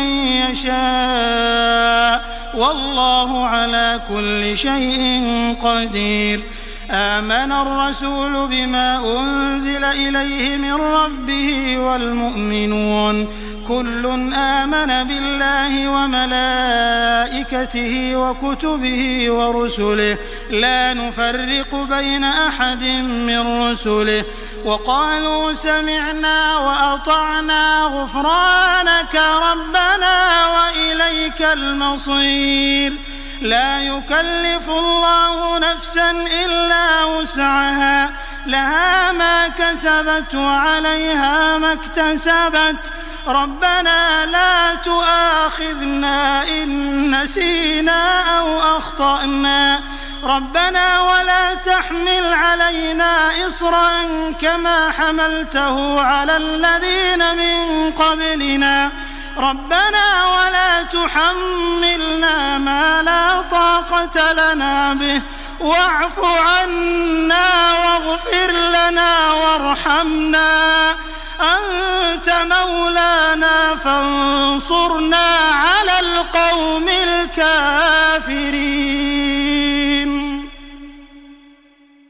B: يشاء والله على كل شيء قدير. آمن الرسول بما أنزل إليه من ربه والمؤمنون كل آمن بالله وملائكته وكتبه ورسله لا نفرق بين أحد من رسله وقالوا سمعنا وأطعنا غفرانك ربنا وإليك المصير. لا يكلف الله نفسا إلا وسعها لها ما كسبت وعليها ما اكتسبت ربنا لا تؤاخذنا إن نسينا أو أخطأنا ربنا ولا تحمل علينا إصرا كما حملته على الذين من قبلنا ربنا ولا تحملنا ما لا طاقة لنا به واعف عنا واغفر لنا وارحمنا أنت مولانا فانصرنا على القوم الكافرين.